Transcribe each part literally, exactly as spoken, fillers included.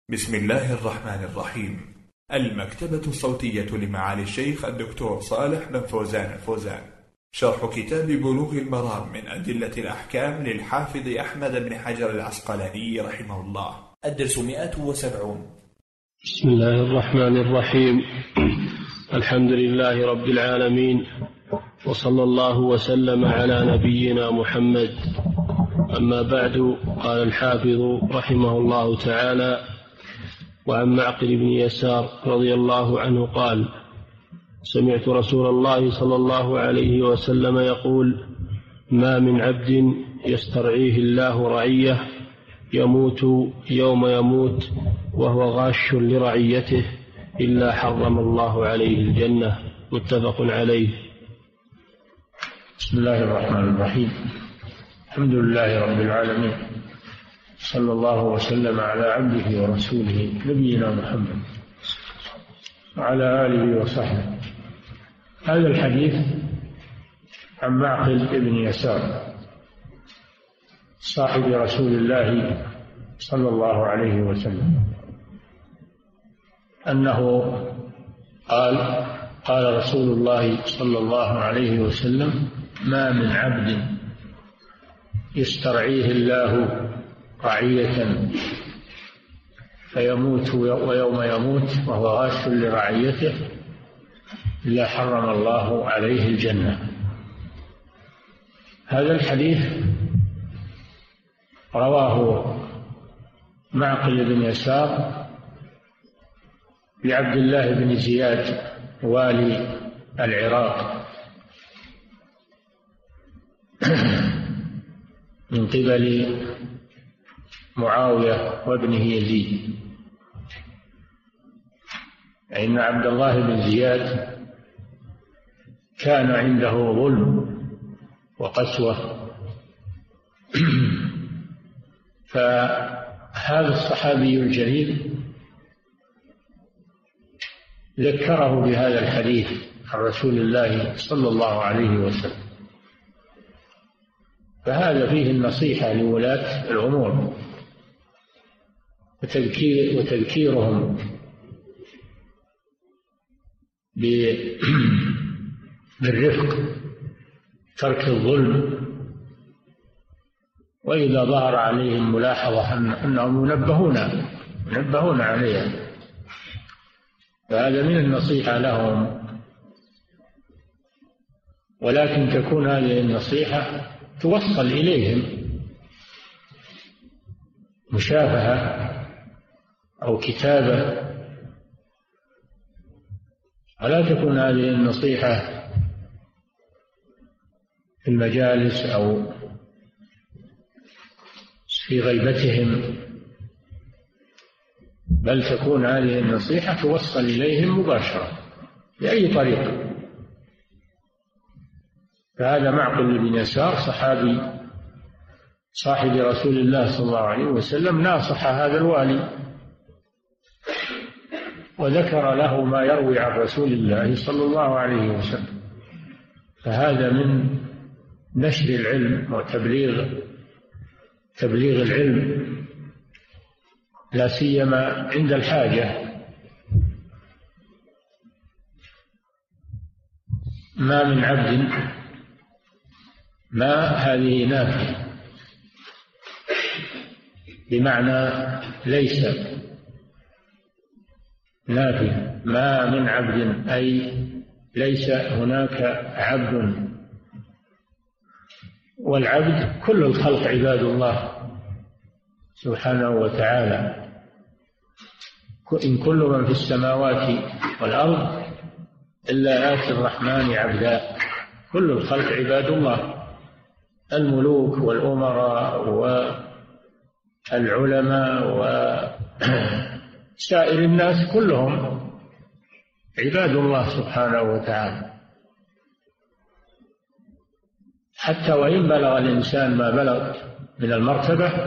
بسم الله الرحمن الرحيم. المكتبة الصوتية لمعالي الشيخ الدكتور صالح بن فوزان الفوزان، شرح كتاب بلوغ المرام من أدلة الأحكام للحافظ أحمد بن حجر العسقلاني رحمه الله. الدرس مئة وسبعون. بسم الله الرحمن الرحيم. الحمد لله رب العالمين، وصلى الله وسلم على نبينا محمد. أما بعد، قال الحافظ رحمه الله تعالى: وعن معقل بن يسار رضي الله عنه قال: سمعت رسول الله صلى الله عليه وسلم يقول: ما من عبد يسترعيه الله رعية يموت يوم يموت وهو غاش لرعيته إلا حرم الله عليه الجنة. متفق عليه. بسم الله الرحمن الرحيم. الحمد لله رب العالمين، صلى الله وسلم على عبده ورسوله نبينا محمد وعلى آله وصحبه. هذا الحديث عن معقل بن يسار صاحب رسول الله صلى الله عليه وسلم أنه قال: قال رسول الله صلى الله عليه وسلم: ما من عبد يسترعيه الله رعية فيموت ويوم يموت وهو غاش لرعيته إلا حرم الله عليه الجنة. هذا الحديث رواه معقل بن يسار لعبد الله بن زياد والي العراق من قبل معاوية وابنه يزيد، إن عبد الله بن زياد كان عنده ظلم وقسوة، فهذا الصحابي الجليل ذكره بهذا الحديث عن رسول الله صلى الله عليه وسلم، فهذا فيه النصيحة لولاة الأمور وتذكير وتذكيرهم بالرفق، ترك الظلم، وإذا ظهر عليهم ملاحظة أنهم منبهون منبهون عليها، فهذا من النصيحة لهم. ولكن تكون هذه النصيحة توصل إليهم مشافهة أو كتابة، ولا تكون هذه النصيحة في المجالس أو في غيبتهم، بل تكون هذه النصيحة توصل إليهم مباشرة بأي طريقة. فهذا معقل بن يسار صحابي صاحب رسول الله صلى الله عليه وسلم ناصح هذا الوالي وذكر له ما يروي عن رسول الله صلى الله عليه وسلم، فهذا من نشر العلم وتبليغ تبليغ العلم، لا سيما عند الحاجة. ما من عبد، ما هذه نافية بمعنى ليس، نافية. ما من عبد أي ليس هناك عبد، والعبد كل الخلق عباد الله سبحانه وتعالى. إن كل من في السماوات والأرض إلا آتي الرحمن عبدا. كل الخلق عباد الله، الملوك والأمراء والعلماء وسائر الناس كلهم عباد الله سبحانه وتعالى، حتى وإن بلغ الإنسان ما بلغ من المرتبة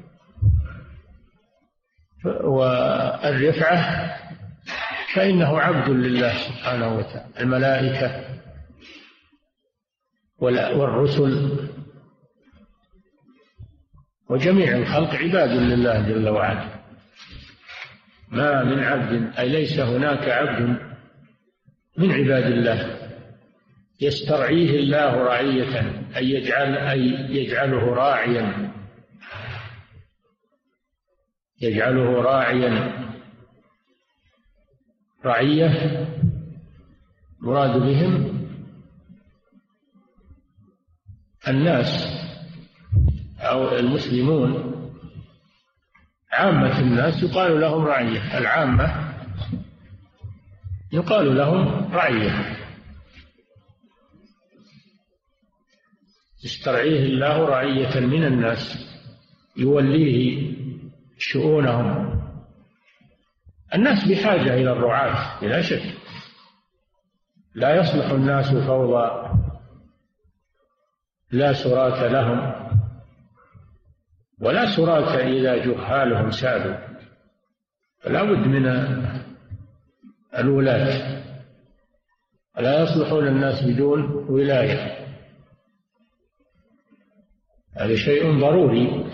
والرفعة فإنه عبد لله سبحانه وتعالى. الملائكة والرسل وجميع الخلق عباد لله جل وعلا. ما من عبد أي ليس هناك عبد من عباد الله يسترعيه الله رعية أي يجعل أي يجعله راعيا يجعله راعيا رعية مراد بهم الناس أو المسلمون. عامة الناس يقال لهم رعية، العامة يقال لهم رعية، يسترعيه الله رعية من الناس يوليه شؤونهم. الناس بحاجة إلى الرعاة بلا شك، لا يصلح الناس فوضى لا سراة لهم ولا سراة إذا جهالهم سادوا، فلا بد من الولاة، لا يصلحون الناس بدون ولاية، هذا شيء ضروري.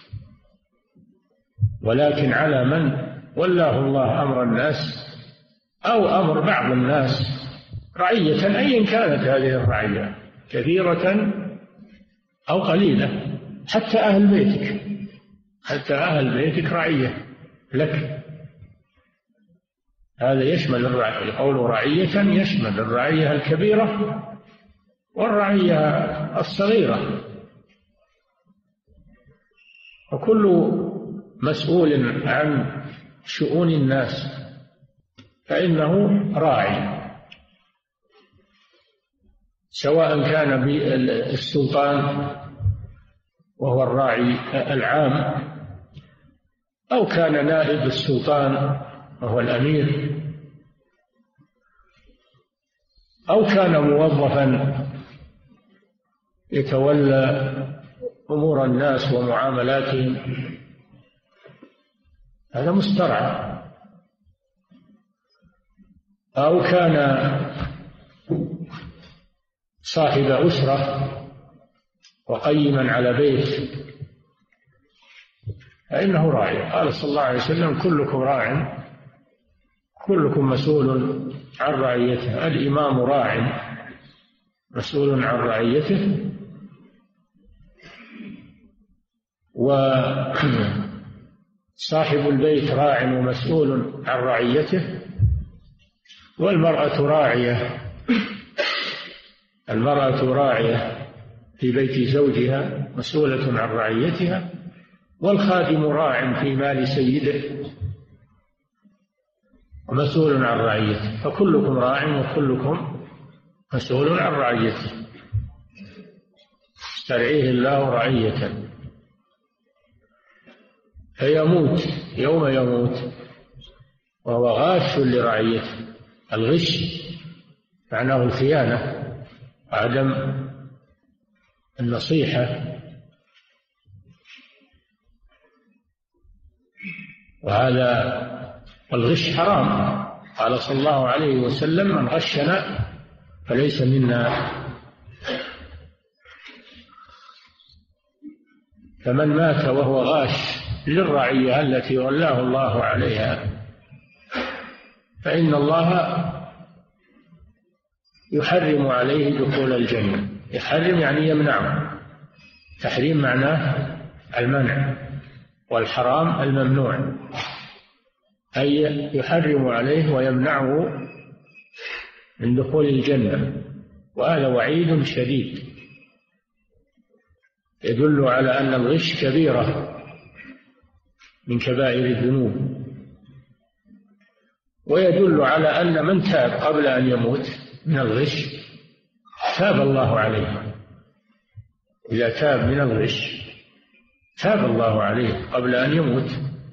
ولكن على من ولاه الله أمر الناس أو أمر بعض الناس رعية أيا كانت هذه الرعية كثيرة أو قليلة، حتى أهل بيتك حتى أهل بيتك رعية لك، هذا يشمل الرعية. قول رعية يشمل الرعية الكبيرة والرعية الصغيرة، وكل مسؤول عن شؤون الناس فإنه راعي، سواء كان بالسلطان وهو الراعي العام أو كان نائب السلطان وهو الأمير أو كان موظفا يتولى أمور الناس ومعاملاتهم، هذا مسترعى. أو كان صاحب أسرة وقيما على بيت فإنه راعي. قال صلى الله عليه وسلم كلكم راع كلكم مسؤول عن رعيته، الإمام راع مسؤول عن رعيته، وصاحب البيت راع ومسؤول عن رعيته، والمرأة راعية المرأة راعية في بيت زوجها مسؤولة عن رعيتها، والخادم راع في مال سيده ومسؤول عن رعيته، فكلكم راع وكلكم مسؤول عن رعيته. استرعيه الله رعية فيموت يوم يموت وهو غاش لرعيته. الغش معناه الخيانة، عدم النصيحة، وهذا الغش حرام. قال صلى الله عليه وسلم من غشنا فليس منا. فمن مات وهو غاش للرعية التي ولاه الله عليها فإن الله يحرم عليه دخول الجنة. يحرم يعني يمنعه، تحريم معناه المنع، والحرام الممنوع، أي يحرم عليه ويمنعه من دخول الجنة، وهذا وعيد شديد يدل على أن الغش كبيرة من كبائر الذنوب، ويدل على أن من تاب قبل أن يموت من الغش تاب الله عليه. إذا تاب من الغش تاب الله عليه قبل أن يموت.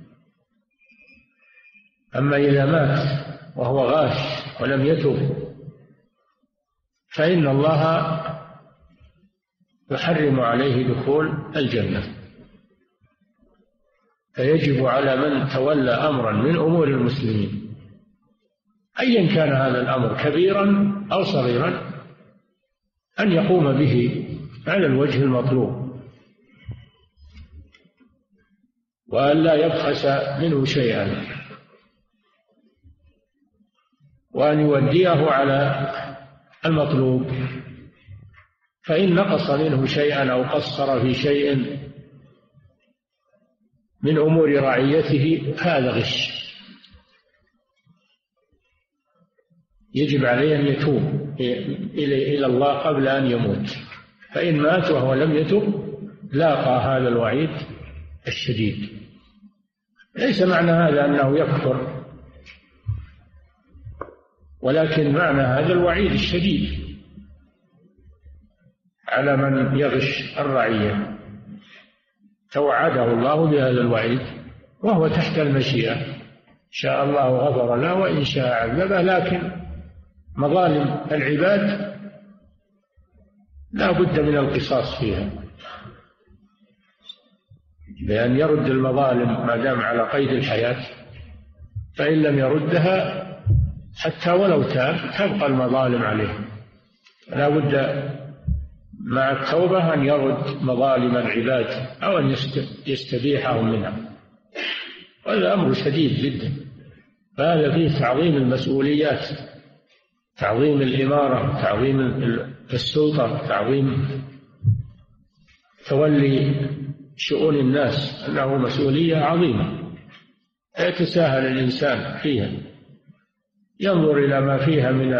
أما إذا مات وهو غاش ولم يتب فإن الله يحرم عليه دخول الجنة. فيجب على من تولى أمرا من أمور المسلمين أيا كان هذا الأمر كبيرا أو صغيرا أن يقوم به على الوجه المطلوب، وأن لا يبخس منه شيئا، وأن يوديه على المطلوب، فإن نقص منه شيئا أو قصر في شيء من أمور رعيته هذا غش، يجب عليه أن يتوب إلى الله قبل أن يموت، فإن مات وهو لم يتب لاقى هذا الوعيد الشديد. ليس معنى هذا أنه يكفر، ولكن معنى هذا الوعيد الشديد على من يغش الرعية، توعده الله بهذا الوعيد وهو تحت المشيئة، شاء الله غفر له وإن شاء عذبه، لكن مظالم العباد لا بد من القصاص فيها، بأن يرد المظالم ما دام على قيد الحياة، فإن لم يردها حتى ولو تاب تبقى المظالم عليه، لا بد مع التوبة أن يرد مظالم العباد أو أن يستبيحهم منها، وهذا أمر شديد جدا. فهذا فيه تعظيم المسؤوليات، تعظيم الإمارة، تعظيم السلطة، تعظيم تولي شؤون الناس، أنه مسؤولية عظيمة لا يتساهل الإنسان فيها، ينظر إلى ما فيها من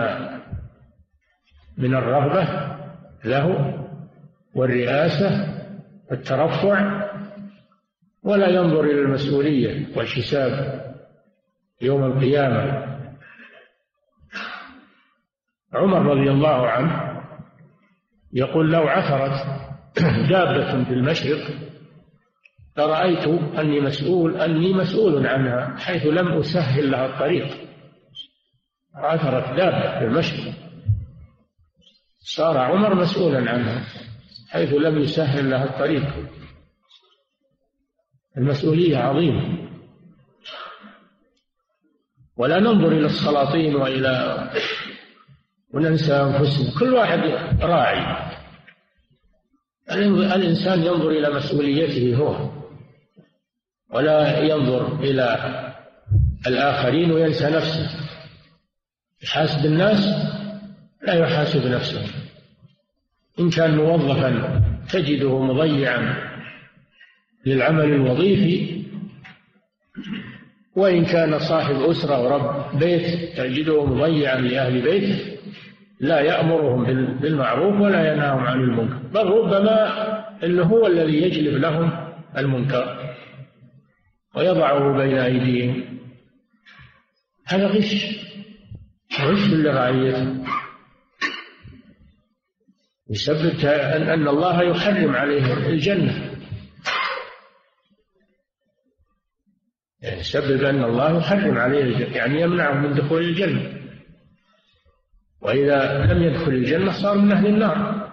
من الرغبة له والرئاسة والترفع، ولا ينظر إلى المسؤولية والحساب يوم القيامة. عمر رضي الله عنه يقول: لو عثرت دابة في المشرق لرأيت أني مسؤول أني مسؤول عنها حيث لم أسهل لها الطريق. عثرت دابة في المشرق صار عمر مسؤولا عنها حيث لم يسهل لها الطريق. المسؤولية عظيمة، ولا ننظر إلى السلاطين وإلى وننسى أنفسنا، كل واحد راعي. الإنسان ينظر إلى مسؤوليته هو، ولا ينظر إلى الآخرين وينسى نفسه. يحاسب الناس لا يحاسب نفسه. إن كان موظفا تجده مضيعا للعمل الوظيفي، وإن كان صاحب أسرة ورب بيت تجده مضيعا لأهل بيته، لا يأمرهم بالمعروف ولا ينهاهم عن المنكر، بل ربما إنه هو الذي يجلب لهم المنكر ويضعه بين أيديهم. هذا غش، غش لرعيته، يسبب أن الله يحرم عليه الجنة، يسبب أن الله يحرم عليه الجنة، يعني يمنعه من دخول الجنة، وإذا لم يدخل الجنة صار من أهل النار.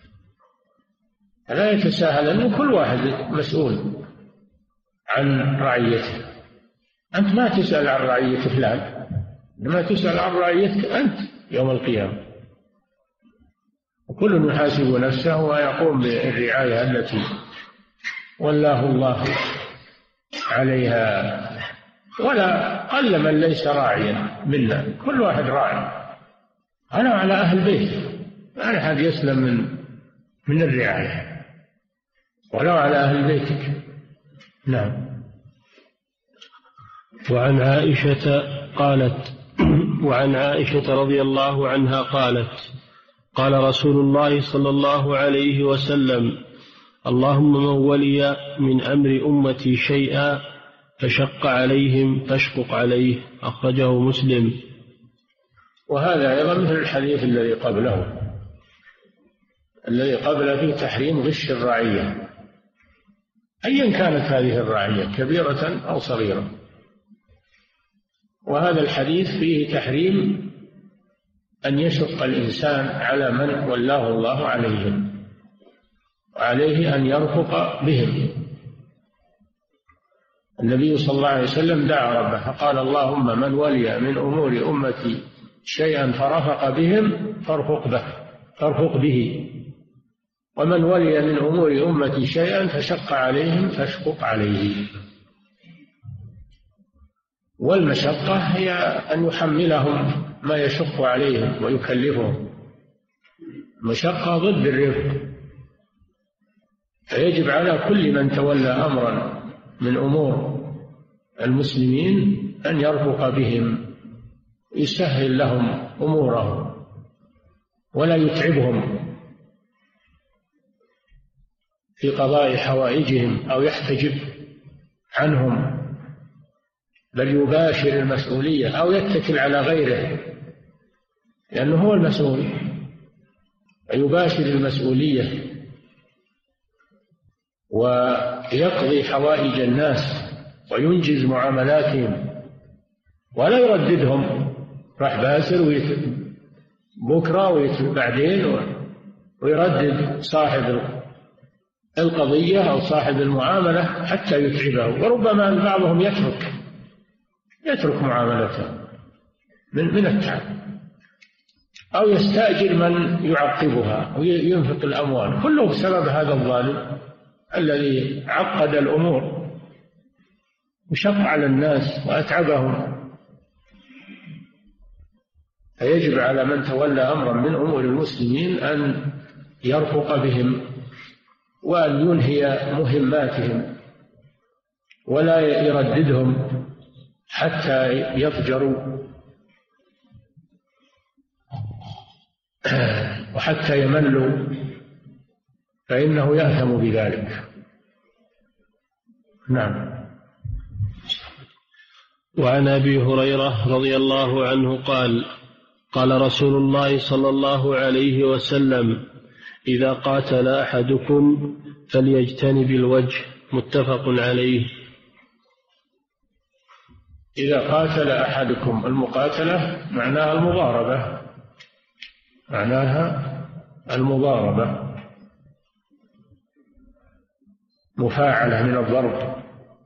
فلا يتساهل، أنه كل واحد مسؤول عن رعيته. أنت ما تسأل عن رعية فلان، إنما تسأل عن رعيتك أنت يوم القيامة. وكل يحاسب نفسه ويقوم بالرعاية التي ولاه الله عليها، ولا قل من ليس راعيا منا، كل واحد راعي. أنا على أهل بيت ما أحد يسلم من من الرعاية، ولو على أهل بيتك. نعم. وعن عائشة قالت وعن عائشة رضي الله عنها قالت: قال رسول الله صلى الله عليه وسلم: اللهم من ولي من أمر أمتي شيئا فشق عليهم فاشقق عليه. أخرجه مسلم. وهذا أيضا مثل الحديث الذي قبله، الذي قبله فيه تحريم غش الرعية أيا كانت هذه الرعية كبيرة أو صغيرة، وهذا الحديث فيه تحريم أن يشق الإنسان على من ولاه الله عليهم، وعليه أن يرفق بهم. النبي صلى الله عليه وسلم دعا ربه فقال: اللهم من ولي من أمور أمتي شيئا فرفق بهم فارفق به فارفق به ومن ولي من أمور أمتي شيئا فشق عليهم فاشقق عليه. والمشقة هي أن يحملهم ما يشق عليهم ويكلفهم. المشقة ضد الرفق، فيجب على كل من تولى أمرا من أمور المسلمين أن يرفق بهم، يسهل لهم أمورهم ولا يتعبهم في قضاء حوائجهم أو يحتجب عنهم، بل يباشر المسؤولية أو يتكل على غيره لأنه هو المسؤول، يباشر المسؤولية ويقضي حوائج الناس وينجز معاملاتهم ولا يرددهم، راح باسر بكرة وبعدين ويردد صاحب القضية أو صاحب المعاملة حتى يتعبه، وربما بعضهم يترك يترك معاملته من من التعب، أو يستأجر من يعقبها وينفق الأموال، كله بسبب هذا الظالم الذي عقد الأمور وشق على الناس وأتعبهم. فيجب على من تولى أمرا من أمور المسلمين أن يرفق بهم وأن ينهي مهماتهم ولا يرددهم حتى يضجروا وحتى يملوا، فإنه يأثم بذلك. نعم. وعن أبي هريرة رضي الله عنه قال: قال رسول الله صلى الله عليه وسلم: إذا قاتل أحدكم فليجتنب الوجه. متفق عليه. إذا قاتل أحدكم، المقاتلة معناها المضاربة، معناها المضاربة مفاعلة من الضرب،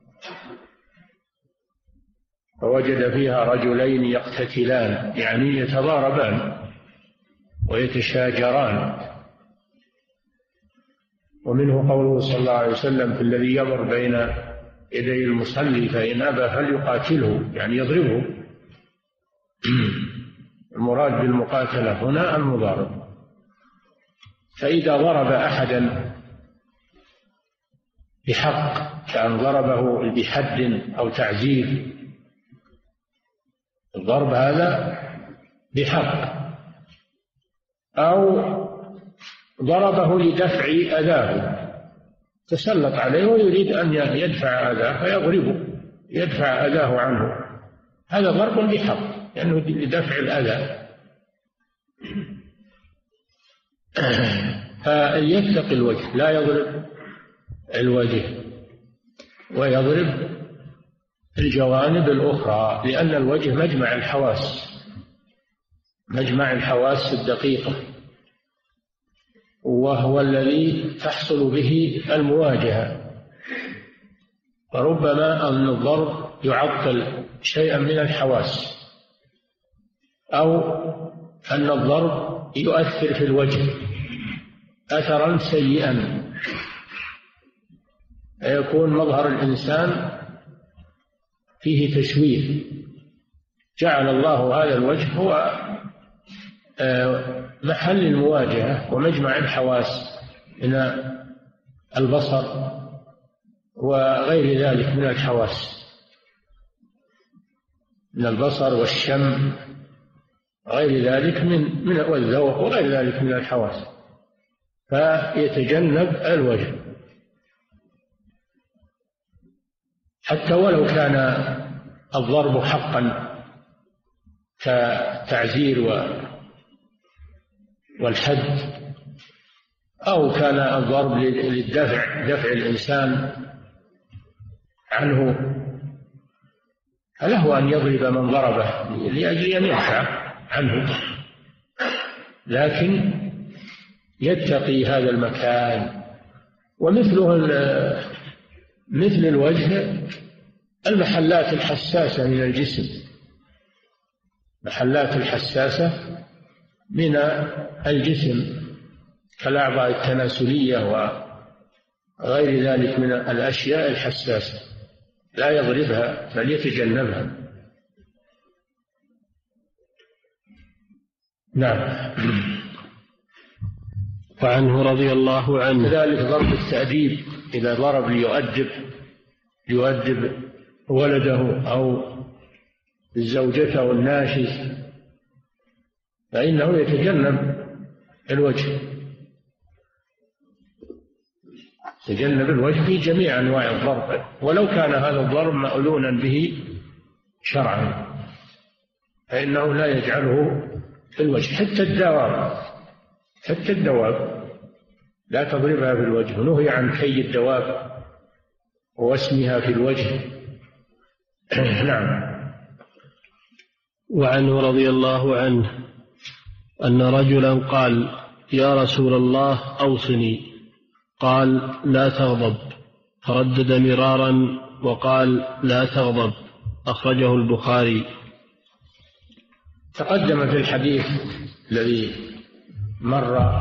فوجد فيها رجلين يقتتلان يعني يتضاربان ويتشاجران. ومنه قوله صلى الله عليه وسلم: في الذي يمر بين يدي المصلي فإن أبى فليقاتله، يعني يضربه. المراد بالمقاتلة هنا المضاربة. فإذا ضرب أحدا بحق، كأن ضربه بحد أو تعزير، الضرب هذا بحق، أو ضربه لدفع أذاه، تسلط عليه ويريد أن يدفع أذاه فيضربه يدفع أذاه عنه، هذا ضرب بحق لأنه يعني لدفع الأذى. فيتقي الوجه، لا يضرب الوجه ويضرب الجوانب الأخرى، لأن الوجه مجمع الحواس، مجمع الحواس الدقيقة، وهو الذي تحصل به المواجهة. فربما أن الضرب يعطل شيئا من الحواس، أو أن الضرب يؤثر في الوجه أثرا سيئا، فيكون مظهر الإنسان فيه تشويه. جعل الله هذا الوجه هو محل المواجهة ومجمع الحواس من البصر وغير ذلك من الحواس، من البصر والشم غير ذلك من من والذوق وغير ذلك من الحواس، فيتجنب الوجه حتى ولو كان الضرب حقا كتعزير والحد، أو كان الضرب للدفع دفع الإنسان عنه، فله أن يضرب من ضربه لأجل أن يدفع عنه، لكن يتقي هذا المكان. ومثله مثل الوجه المحلات الحساسة من الجسم، محلات الحساسة من الجسم كالأعضاء التناسلية وغير ذلك من الأشياء الحساسة، لا يضربها بل يتجنبها نعم. وعنه رضي الله عنه كذلك ضرب التأديب، إذا ضرب ليؤدب ليؤدب ولده أو زوجته الناشز فإنه يتجنب الوجه يتجنب الوجه في جميع أنواع الضرب، ولو كان هذا الضرب مأذونا به شرعا فإنه لا يجعله في الوجه. حتى الدواب حتى الدواب لا تضربها في الوجه، نهي عن كي الدواب ووسمها في الوجه. نعم. وعنه رضي الله عنه أن رجلا قال: يا رسول الله أوصني، قال: لا تغضب، فردد مرارا وقال: لا تغضب، أخرجه البخاري. تقدم في الحديث الذي مر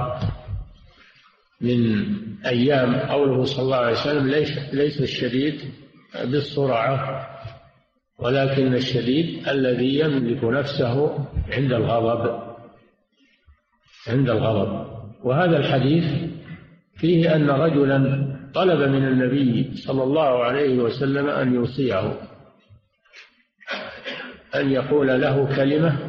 من أيام قوله صلى الله عليه وسلم: ليس, ليس الشديد بالسرعة ولكن الشديد الذي يملك نفسه عند الغضب عند الغضب. وهذا الحديث فيه أن رجلا طلب من النبي صلى الله عليه وسلم أن يوصيه، أن يقول له كلمة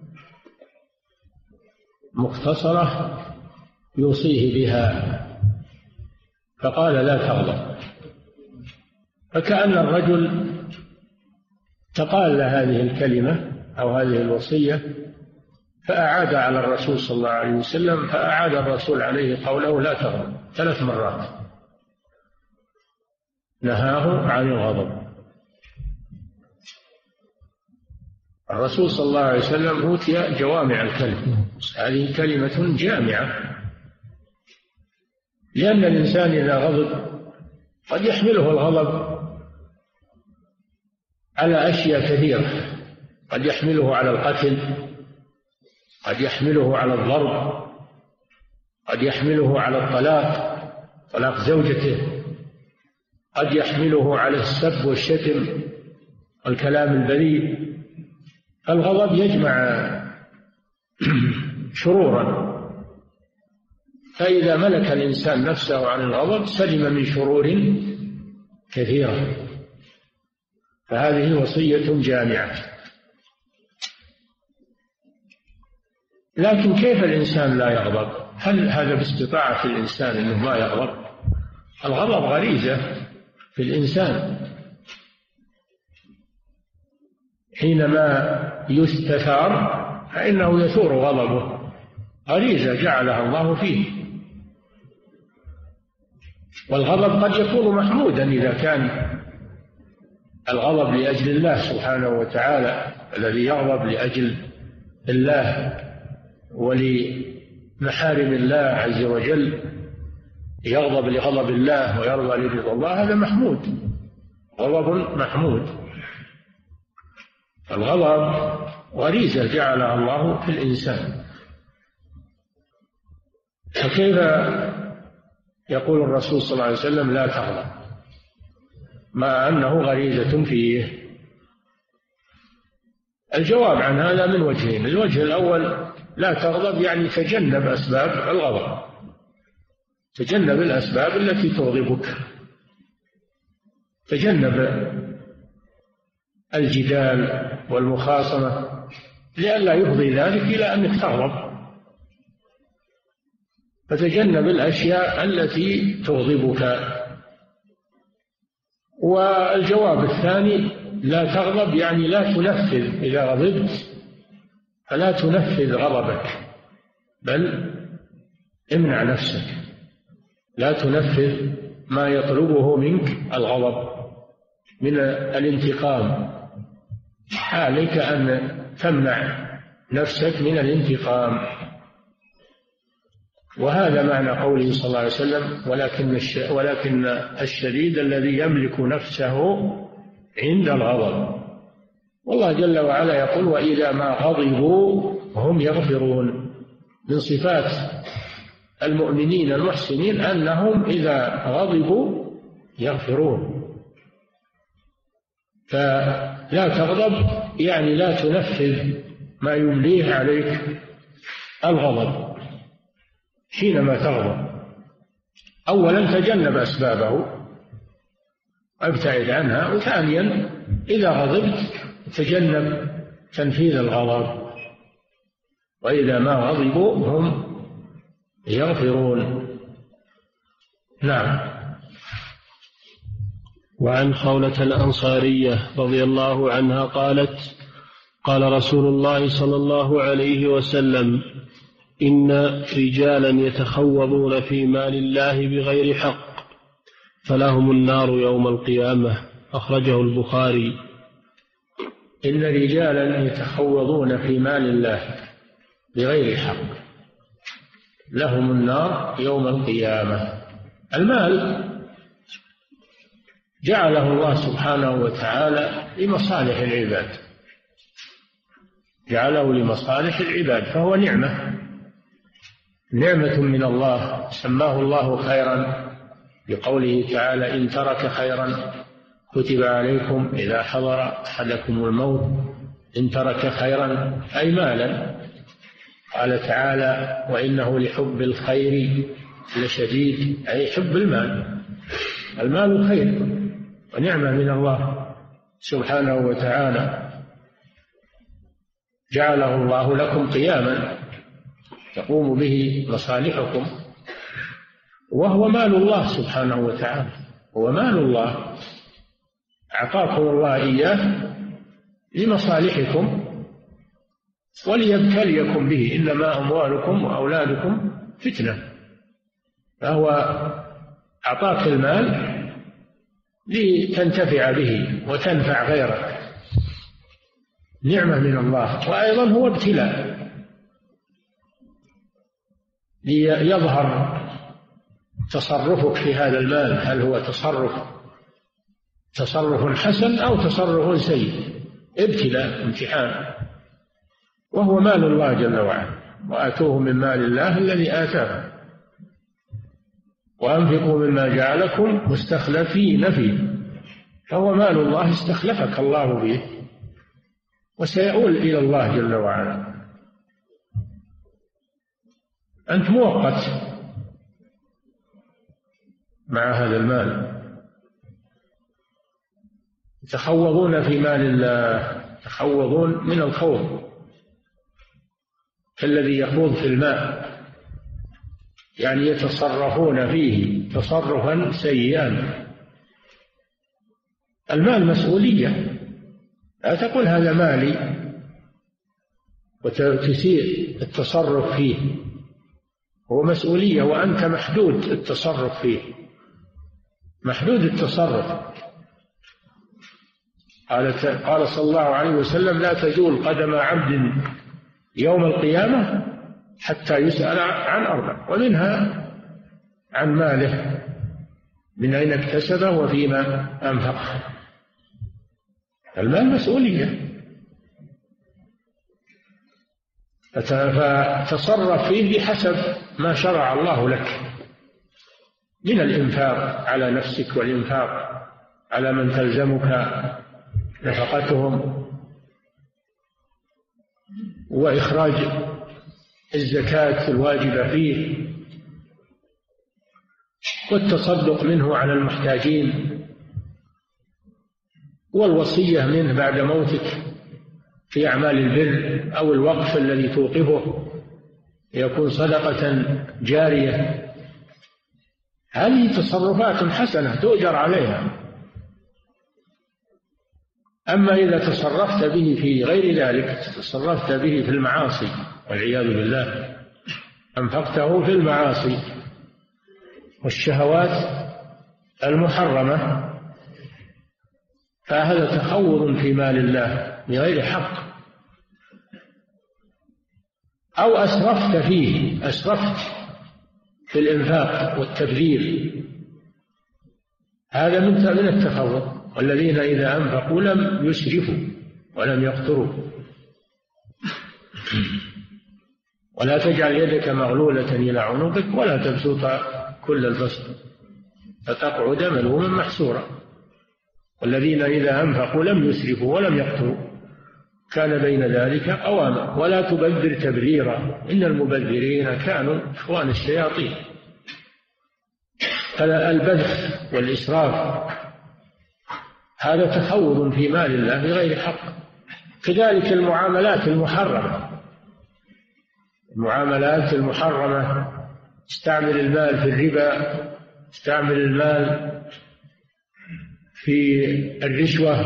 مختصرة يوصيه بها، فقال: لا تغضب. فكأن الرجل تقال هذه الكلمة أو هذه الوصية فأعاد على الرسول صلى الله عليه وسلم، فأعاد الرسول عليه قوله لا تغضب ثلاث مرات، نهاه عن الغضب. الرسول صلى الله عليه وسلم أوتي جوامع الكلم، هذه كلمة جامعة، لأن الإنسان إذا غضب قد يحمله الغضب على أشياء كثيرة، قد يحمله على القتل، قد يحمله على الضرب، قد يحمله على الطلاق، طلاق زوجته، قد يحمله على السب والشتم والكلام البذيء. الغضب يجمع شرورا، فإذا ملك الإنسان نفسه عن الغضب سلم من شرور كثيرة. فهذه وصية جامعة. لكن كيف الإنسان لا يغضب؟ هل هذا باستطاعة الإنسان أنه ما يغضب؟ الغضب غريزة في الإنسان، حينما يستثار فإنه يثور غضبه، غريزة جعلها الله فيه. والغضب قد يكون محمودا إذا كان الغضب لأجل الله سبحانه وتعالى، الذي يغضب لأجل الله ولمحارم الله عز وجل، يغضب لغضب الله ويرضى لرضا الله، هذا محمود، غضب محمود. الغضب غريزة جعلها الله في الإنسان، فكيف يقول الرسول صلى الله عليه وسلم لا تغضب مع أنه غريزة فيه؟ الجواب عن هذا من وجهين. الوجه الأول: لا تغضب يعني تجنب أسباب الغضب، تجنب الأسباب التي تغضبك، تجنب الجدال والمخاصمة لئلا يفضي ذلك إلى أنك تغضب، فتجنب الأشياء التي تغضبك. والجواب الثاني: لا تغضب يعني لا تنفذ، إذا غضبت فلا تنفذ غضبك بل امنع نفسك، لا تنفذ ما يطلبه منك الغضب من الانتقام، عليك أن تمنع نفسك من الانتقام. وهذا معنى قوله صلى الله عليه وسلم: ولكن ولكن الشديد الذي يملك نفسه عند الغضب. والله جل وعلا يقول: وإذا ما غضبوا هم يغفرون. من صفات المؤمنين المحسنين أنهم إذا غضبوا يغفرون. فلا تغضب يعني لا تنفذ ما يمليه عليك الغضب حينما تغضب. أولا تجنب أسبابه، ابتعد عنها. وثانيا إذا غضبت تجنب تنفيذ الغضب، وإذا ما غضبوا هم يغفرون. نعم. وعن خولة الأنصارية رضي الله عنها قالت: قال رسول الله صلى الله عليه وسلم: إن رجالا يتخوضون في مال الله بغير حق فلهم النار يوم القيامة. أخرجه البخاري. إن رجالا يتخوضون في مال الله بغير حق لهم النار يوم القيامة. المال جعله الله سبحانه وتعالى لمصالح العباد، جعله لمصالح العباد، فهو نعمة نعمة من الله، سماه الله خيرا بقوله تعالى: إن ترك خيرا كتب عليكم إذا حضر أحدكم الموت إن ترك خيرا أي مالا. قال تعالى: وإنه لحب الخير لشديد، أي حب المال. المال خير ونعمة من الله سبحانه وتعالى، جعله الله لكم قياما تقوم به مصالحكم، وهو مال الله سبحانه وتعالى، هو مال الله أعطاكم الله إياه لمصالحكم وليبتليكم به، إنما أموالكم وأولادكم فتنة. فهو أعطاك المال لتنتفع به وتنفع غيرك، نعمة من الله. وأيضا هو ابتلاء ليظهر تصرفك في هذا المال، هل هو تصرف تصرف حسن أو تصرف سيء. ابتلاء، امتحان، وهو مال الله جل وعلا. وآتوه من مال الله الذي آتاه، وأنفقوا مما جعلكم مستخلفين فيه، فهو مال الله استخلفك الله به، وسيؤول إلى الله جل وعلا. أنت مؤقت مع هذا المال. يتخوضون في مال الله، يتخوضون من الخوض كالذي يخوض في الماء، يعني يتصرفون فيه تصرفا سيئا. المال مسؤولية، لا تقول هذا مالي وتسيء التصرف فيه، هو مسؤولية، وأنت محدود التصرف فيه، محدود التصرف. قال قال صلى الله عليه وسلم: لا تزول قدم عبد يوم القيامة حتى يسأل عن أربع، ومنها عن ماله، من أين اكتسبه وفيما أنفقه. المال مسؤولية، فتصرف فيه بحسب ما شرع الله لك من الإنفاق على نفسك، والإنفاق على من تلزمك نفقتهم، وإخراج الزكاة الواجبة فيه، والتصدق منه على المحتاجين، والوصية منه بعد موتك في أعمال البر، أو الوقف الذي توقفه يكون صدقة جارية. هذه تصرفات حسنة تؤجر عليها. أما إذا تصرفت به في غير ذلك، تصرفت به في المعاصي والعياذ بالله، أنفقته في المعاصي والشهوات المحرمة، فهذا تخوض في مال الله بغير حق. أو أسرفت فيه، أسرفت في الإنفاق والتبذير، هذا من من التخوض. والذين إذا أنفقوا لم يسرفوا ولم يقتروا. ولا تجعل يدك مغلولة إلى عنقك ولا تبسطها كل البسط فتقعد ملوما محسورا. والذين إذا أنفقوا لم يسرفوا ولم يقتروا كان بين ذلك قواما. ولا تبذر تبذيرا إن المبذرين كانوا إخوان الشياطين. فلا البذخ والإسراف هذا تخوض في مال الله بغير حق. كذلك المعاملات المحرمة، المعاملات المحرمة، استعمل المال في الربا، استعمل المال في الرشوة،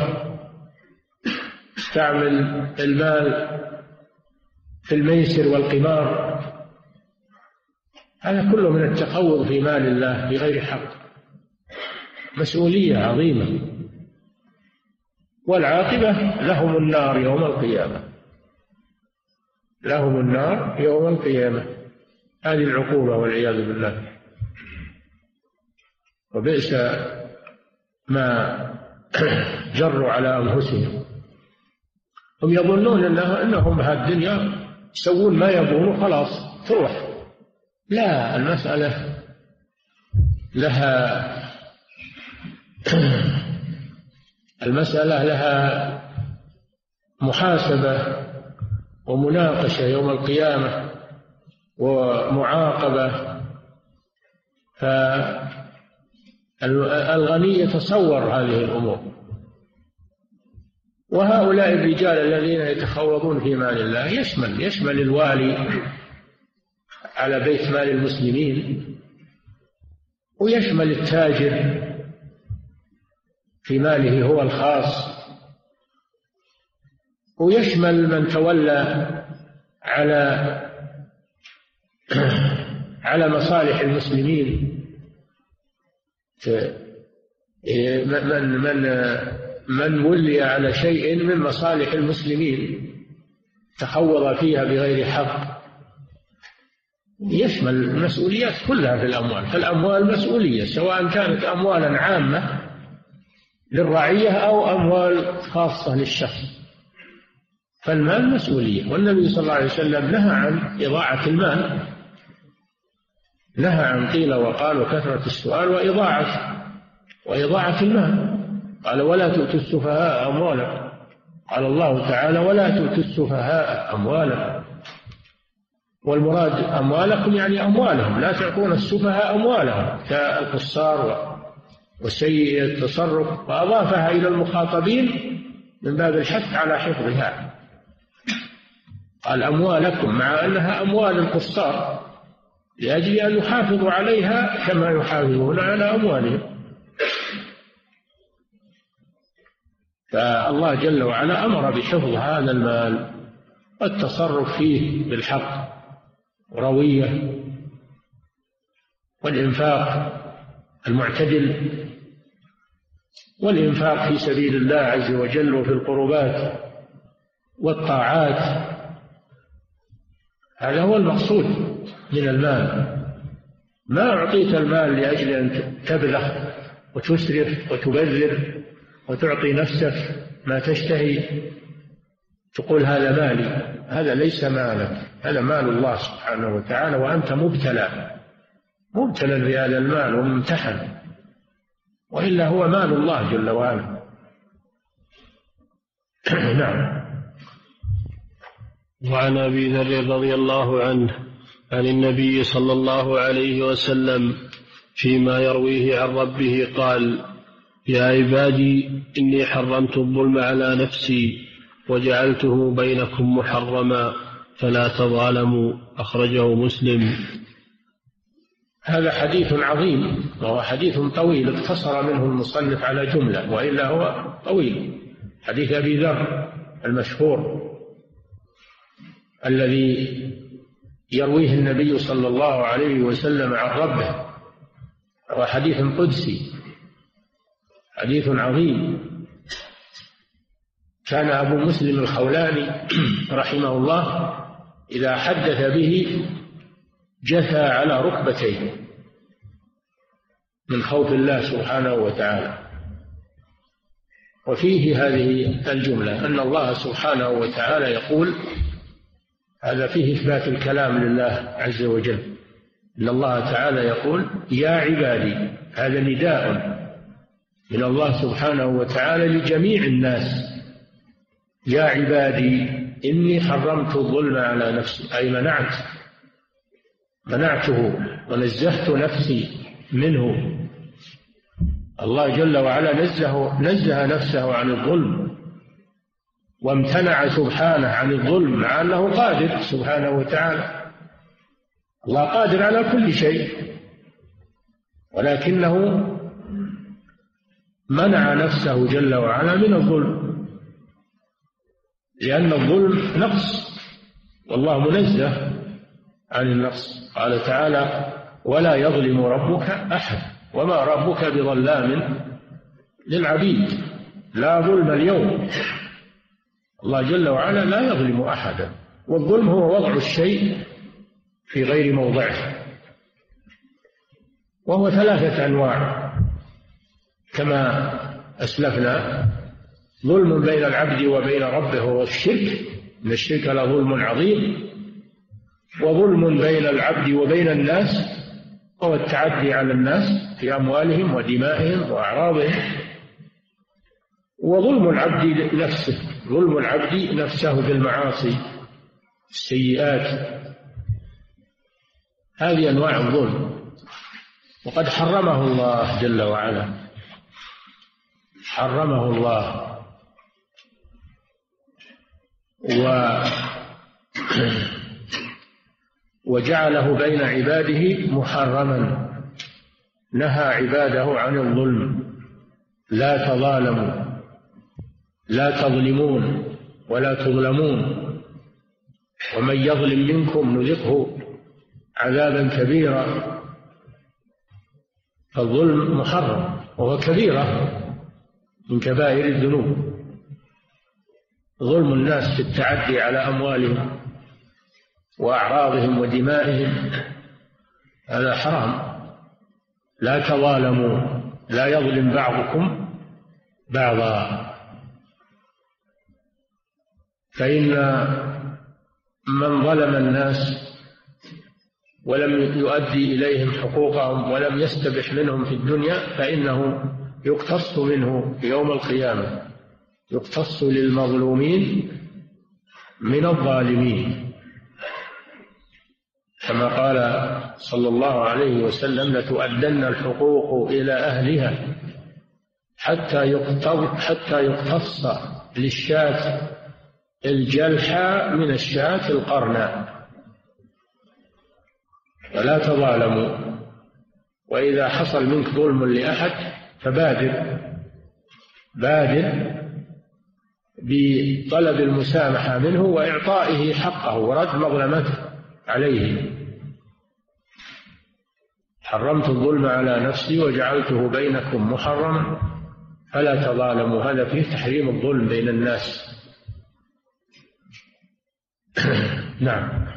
استعمل المال في الميسر والقمار، هذا كله من التخوض في مال الله بغير حق، مسؤولية عظيمة، والعاقبة لهم النار يوم القيامة، لهم النار يوم القيامة. هذه العقوبة والعياذ بالله. وبئس ما جروا على أنفسهم. هم يظنون أنها أنهم هالدنيا يسوون ما يبغون خلاص تروح. لا، المسألة لها المسألة لها محاسبة ومناقشة يوم القيامة ومعاقبة. فالغني يتصور هذه الأمور، وهؤلاء الرجال الذين يتخوضون في مال الله يشمل يشمل الوالي على بيت مال المسلمين، ويشمل التاجر في ماله هو الخاص، ويشمل من تولى على على مصالح المسلمين، من من من ولي على شيء من مصالح المسلمين تخوض فيها بغير حق. يشمل المسؤوليات كلها في الأموال. فالأموال مسؤولية، سواء كانت أموالا عامة للرعية أو أموال خاصة للشخص، فالمال مسؤولية. والنبي صلى الله عليه وسلم نهى عن إضاعة المال، نهى عن قيل وقال وكثرة السؤال وإضاعة وإضاعة المال. قال ولا تؤتوا السفهاء أموالكم، قال الله تعالى ولا تؤتوا السفهاء أموالكم، والمراد أموالكم يعني أموالهم، لا تعطون السفهاء أموالهم كالقصار وسيء التصرف، وأضافها إلى المخاطبين من باب الحث على حفظها. قال أموالكم مع أنها أموال القصار لأجل أن يحافظوا عليها كما يحافظون على أموالهم. فالله جل وعلا أمر بحفظ هذا المال والتصرف فيه بالحق وروية، والإنفاق المعتدل، والإنفاق في سبيل الله عز وجل وفي القربات والطاعات. هذا هو المقصود من المال. ما أعطيت المال لأجل أن تبلغ وتسرف وتبذر وتعطي نفسك ما تشتهي، تقول هذا مالي. هذا ليس مالك، هذا مال الله سبحانه وتعالى، وأنت مبتلى مبتلى بهذا المال وممتحن، وإلا هو مال الله جل وعلا. نعم. وعن أبي ذر رضي الله عنه عن النبي صلى الله عليه وسلم فيما يرويه عن ربه قال: يا عبادي إني حرمت الظلم على نفسي وجعلته بينكم محرما فلا تظالموا. أخرجه مسلم. هذا حديث عظيم، وهو حديث طويل اقتصر منه المصنف على جملة، وإلا هو طويل. حديث أبي ذر المشهور الذي يرويه النبي صلى الله عليه وسلم عن ربه، هو حديث قدسي، حديث عظيم. كان أبو مسلم الخولاني رحمه الله إذا حدث به جثى على ركبتيه من خوف الله سبحانه وتعالى. وفيه هذه الجملة أن الله سبحانه وتعالى يقول، هذا فيه إثبات الكلام لله عز وجل، إن الله تعالى يقول: يا عبادي. هذا نداء من الله سبحانه وتعالى لجميع الناس، يا عبادي إني حرمت الظلم على نفسي، أي منعت منعته ونزهت نفسي منه. الله جل وعلا نزه نزه نفسه عن الظلم، وامتنع سبحانه عن الظلم، مع أنه قادر سبحانه وتعالى. الله قادر على كل شيء، ولكنه منع نفسه جل وعلا من الظلم، لأن الظلم نقص، والله منزه عن النقص. قال تعالى: ولا يظلم ربك أحد وما ربك بظلام للعبيد. لا ظلم اليوم، الله جل وعلا لا يظلم أحدا. والظلم هو وضع الشيء في غير موضعه، وهو ثلاثة أنواع كما أسلفنا: ظلم بين العبد وبين ربه وهو الشرك، إن الشرك لظلم عظيم، وظلم بين العبد وبين الناس وهو التعدي على الناس في أموالهم ودمائهم وأعراضهم، وظلم العبد نفسه، ظلم العبد نفسه بالمعاصي السيئات. هذه أنواع الظلم، وقد حرمه الله جل وعلا، حرمه الله و وجعله بين عباده محرما، نهى عباده عن الظلم: لا تظالموا، لا تظلمون ولا تظلمون، ومن يظلم منكم نذقه عذابا كبيرا. فالظلم محرم، وهو كبيرة من كبائر الذنوب. ظلم الناس في التعدي على أموالهم وأعراضهم ودمائهم هذا حرام. لا تظالموا، لا يظلم بعضكم بعضا، فإن من ظلم الناس ولم يؤدي إليهم حقوقهم ولم يستبح منهم في الدنيا فإنه يقتص منه في يوم القيامة، يقتص للمظلومين من الظالمين، كما قال صلى الله عليه وسلم: لتؤدن الحقوق إلى أهلها حتى حتى يقتص للشاة الجلحى من الشاة القرنى. فلا تظالموا، وإذا حصل منك ظلم لأحد فبادر بادر بطلب المسامحة منه وإعطائه حقه ورد مظلمته عليه. حرمت الظلم على نفسي وجعلته بينكم محرما فلا تظالموا، هذا فيه تحريم الظلم بين الناس. نعم.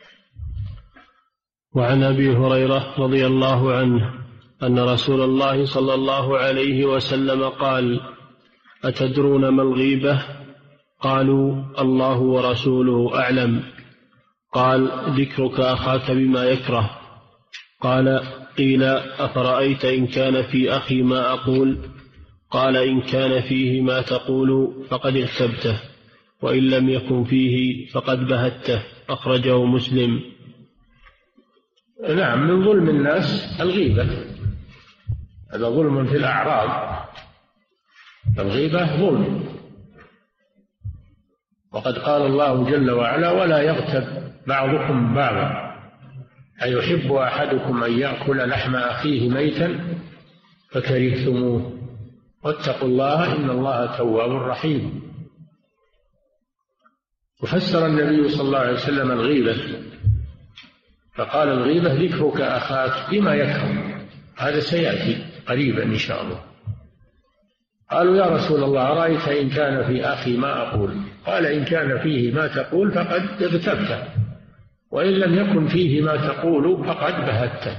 وعن أبي هريرة رضي الله عنه أن رسول الله صلى الله عليه وسلم قال: أتدرون ما الغيبة؟ قالوا: الله ورسوله أعلم. قال: ذكرك أخاك بما يكره. قال: قيل: أفرأيت إن كان في أخي ما أقول؟ قال: إن كان فيه ما تقول فقد اغتبته، وإن لم يكن فيه فقد بهته. أخرجه مسلم. نعم، من ظلم الناس الغيبة، هذا ظلم في الأعراض، الغيبة ظلم. وقد قال الله جل وعلا: ولا يغتب بعضكم بعضا أيحب أحدكم أن يأكل لحم أخيه ميتا فكرهتموه واتقوا الله إن الله تواب رحيم. وفسر النبي صلى الله عليه وسلم الغيبة فقال: الغيبة ذكرك أخاك بما يكره، هذا سيأتي قريبا إن شاء الله. قالوا: يا رسول الله أرأيت إن كان في أخي ما أقول؟ قال: إن كان فيه ما تقول فقد اغتبته، وإن لم يكن فيه ما تقول فقد بهته.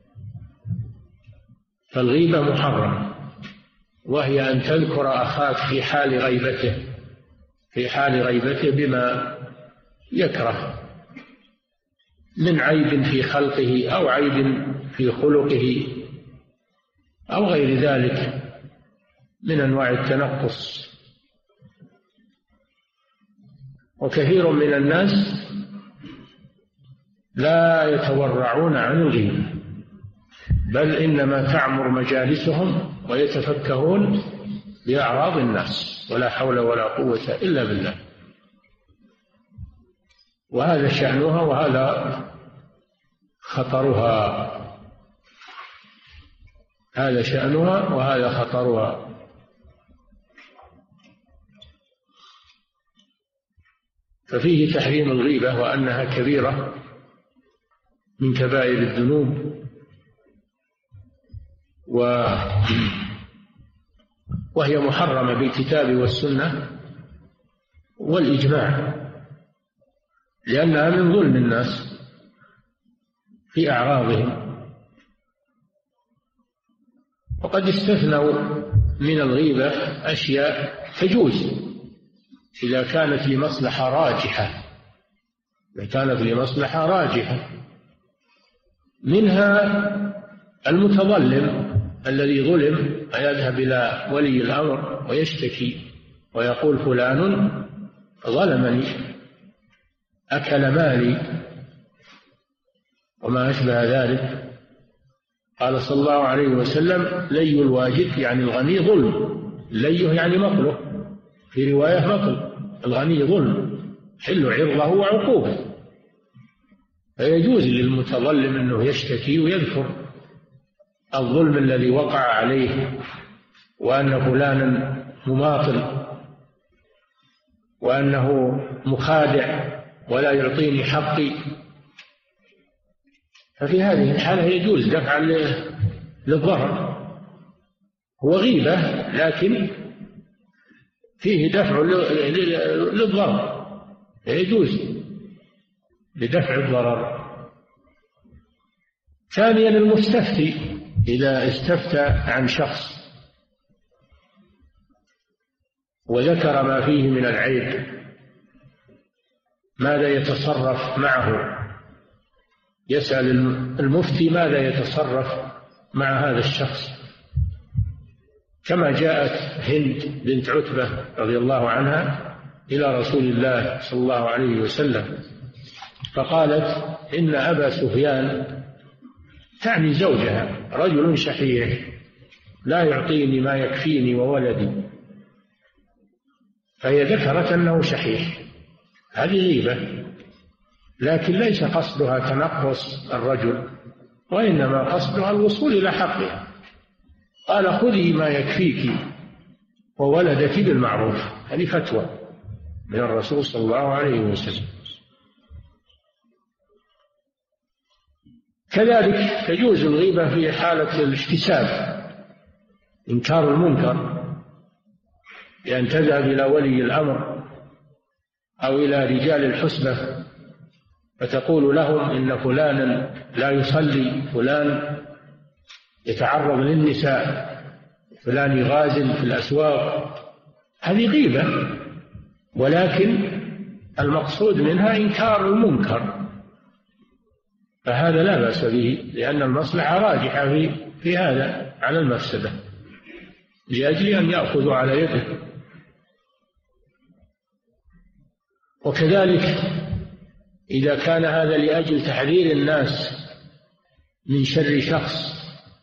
فالغيبة محرم، وهي أن تذكر أخاك في حال غيبته في حال غيبته بما يكره من عيب في خلقه أو عيب في خلقه أو غير ذلك من أنواع التنقص. وكثير من الناس لا يتورعون عن الغيبة، بل إنما تعمر مجالسهم ويتفكهون بأعراض الناس، ولا حول ولا قوة إلا بالله. وهذا شأنها وهذا خطرها، هذا شأنها وهذا خطرها. ففيه تحريم الغيبة وأنها كبيرة من كبائر الذنوب، وهي محرمة بالكتاب والسنة والإجماع، لأنها من ظلم الناس في أعراضهم. وقد استثنوا من الغيبة أشياء تجوز إذا كانت لمصلحة راجحة، إذا كانت لمصلحة راجحة، منها المتظلم الذي ظلم ويذهب إلى ولي الأمر ويشتكي ويقول فلان ظلمني أكل مالي وما أشبه ذلك. قال صلى الله عليه وسلم لي الواجد يعني الغني ظلم، ليه يعني مقله، في رواية مقل، الغني ظلم حل عرضه وعقوبه. فيجوز للمتظلم أنه يشتكي ويذكر الظلم الذي وقع عليه، وأن فلانا مماطل، وأنه مخادع ولا يعطيني حقي. ففي هذه الحالة يجوز دفع للضرر، هو غيبة لكن فيه دفع للضرر، يجوز لدفع الضرر. ثانيا المستفتي إذا استفتى عن شخص وذكر ما فيه من العيب، ماذا يتصرف معه؟ يسأل المفتي ماذا يتصرف مع هذا الشخص، كما جاءت هند بنت عتبة رضي الله عنها إلى رسول الله صلى الله عليه وسلم فقالت إن أبا سفيان، تعني زوجها، رجل شحيح لا يعطيني ما يكفيني وولدي، فهي ذكرت أنه شحيح، هذه غيبة، لكن ليس قصدها تنقص الرجل، وإنما قصدها الوصول إلى حقها. قال خذي ما يكفيك وولدك بالمعروف، هذه فتوى من الرسول صلى الله عليه وسلم. كذلك تجوز الغيبة في حالة الاحتساب، إنكار المنكر، بأن تذهب إلى ولي الأمر أو إلى رجال الحسبة فتقول لهم إن فلانا لا يصلي، فلان يتعرض للنساء، فلان يغازل في الأسواق، هذه غيبة، ولكن المقصود منها إنكار المنكر، فهذا لا بأس به، لأن المصلحة راجحة في, في هذا على المفسدة، لأجل أن يأخذوا على يده. وكذلك إذا كان هذا لأجل تحذير الناس من شر شخص،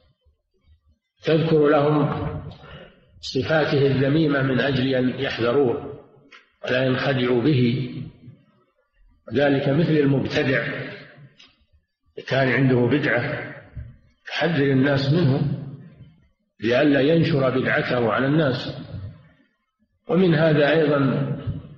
تذكر لهم صفاته الذميمة من أجل أن يحذروه ولا ينخدعوا به، ذلك مثل المبتدع كان عنده بدعة تحذر الناس منه لئلا ينشر بدعته على الناس. ومن هذا أيضا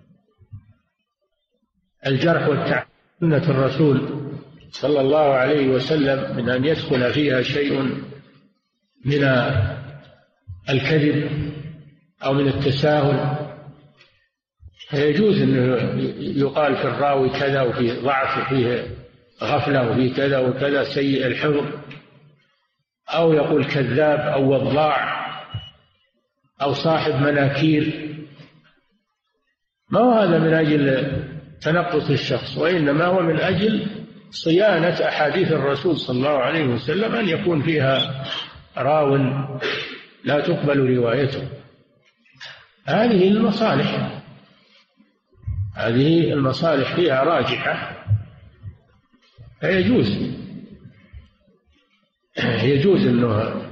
الجرح والتعديل، سنة الرسول صلى الله عليه وسلم من أن يدخل فيها شيء من الكذب أو من التساهل، فيجوز أن يقال في الراوي كذا وفي ضعف وفيه غفلة وفي كذا وكذا سيء الحفظ، أو يقول كذاب أو وضاع أو صاحب مناكير. ما هو هذا من أجل تنقص الشخص، وإنما هو من أجل صيانة أحاديث الرسول صلى الله عليه وسلم أن يكون فيها راو لا تقبل روايته. هذه المصالح. هذه المصالح فيها راجحة، فيجوز يجوز أنه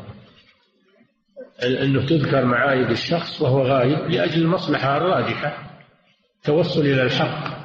أنه تذكر معايب الشخص وهو غايب لأجل المصلحة الراجحة، توصل إلى الحق.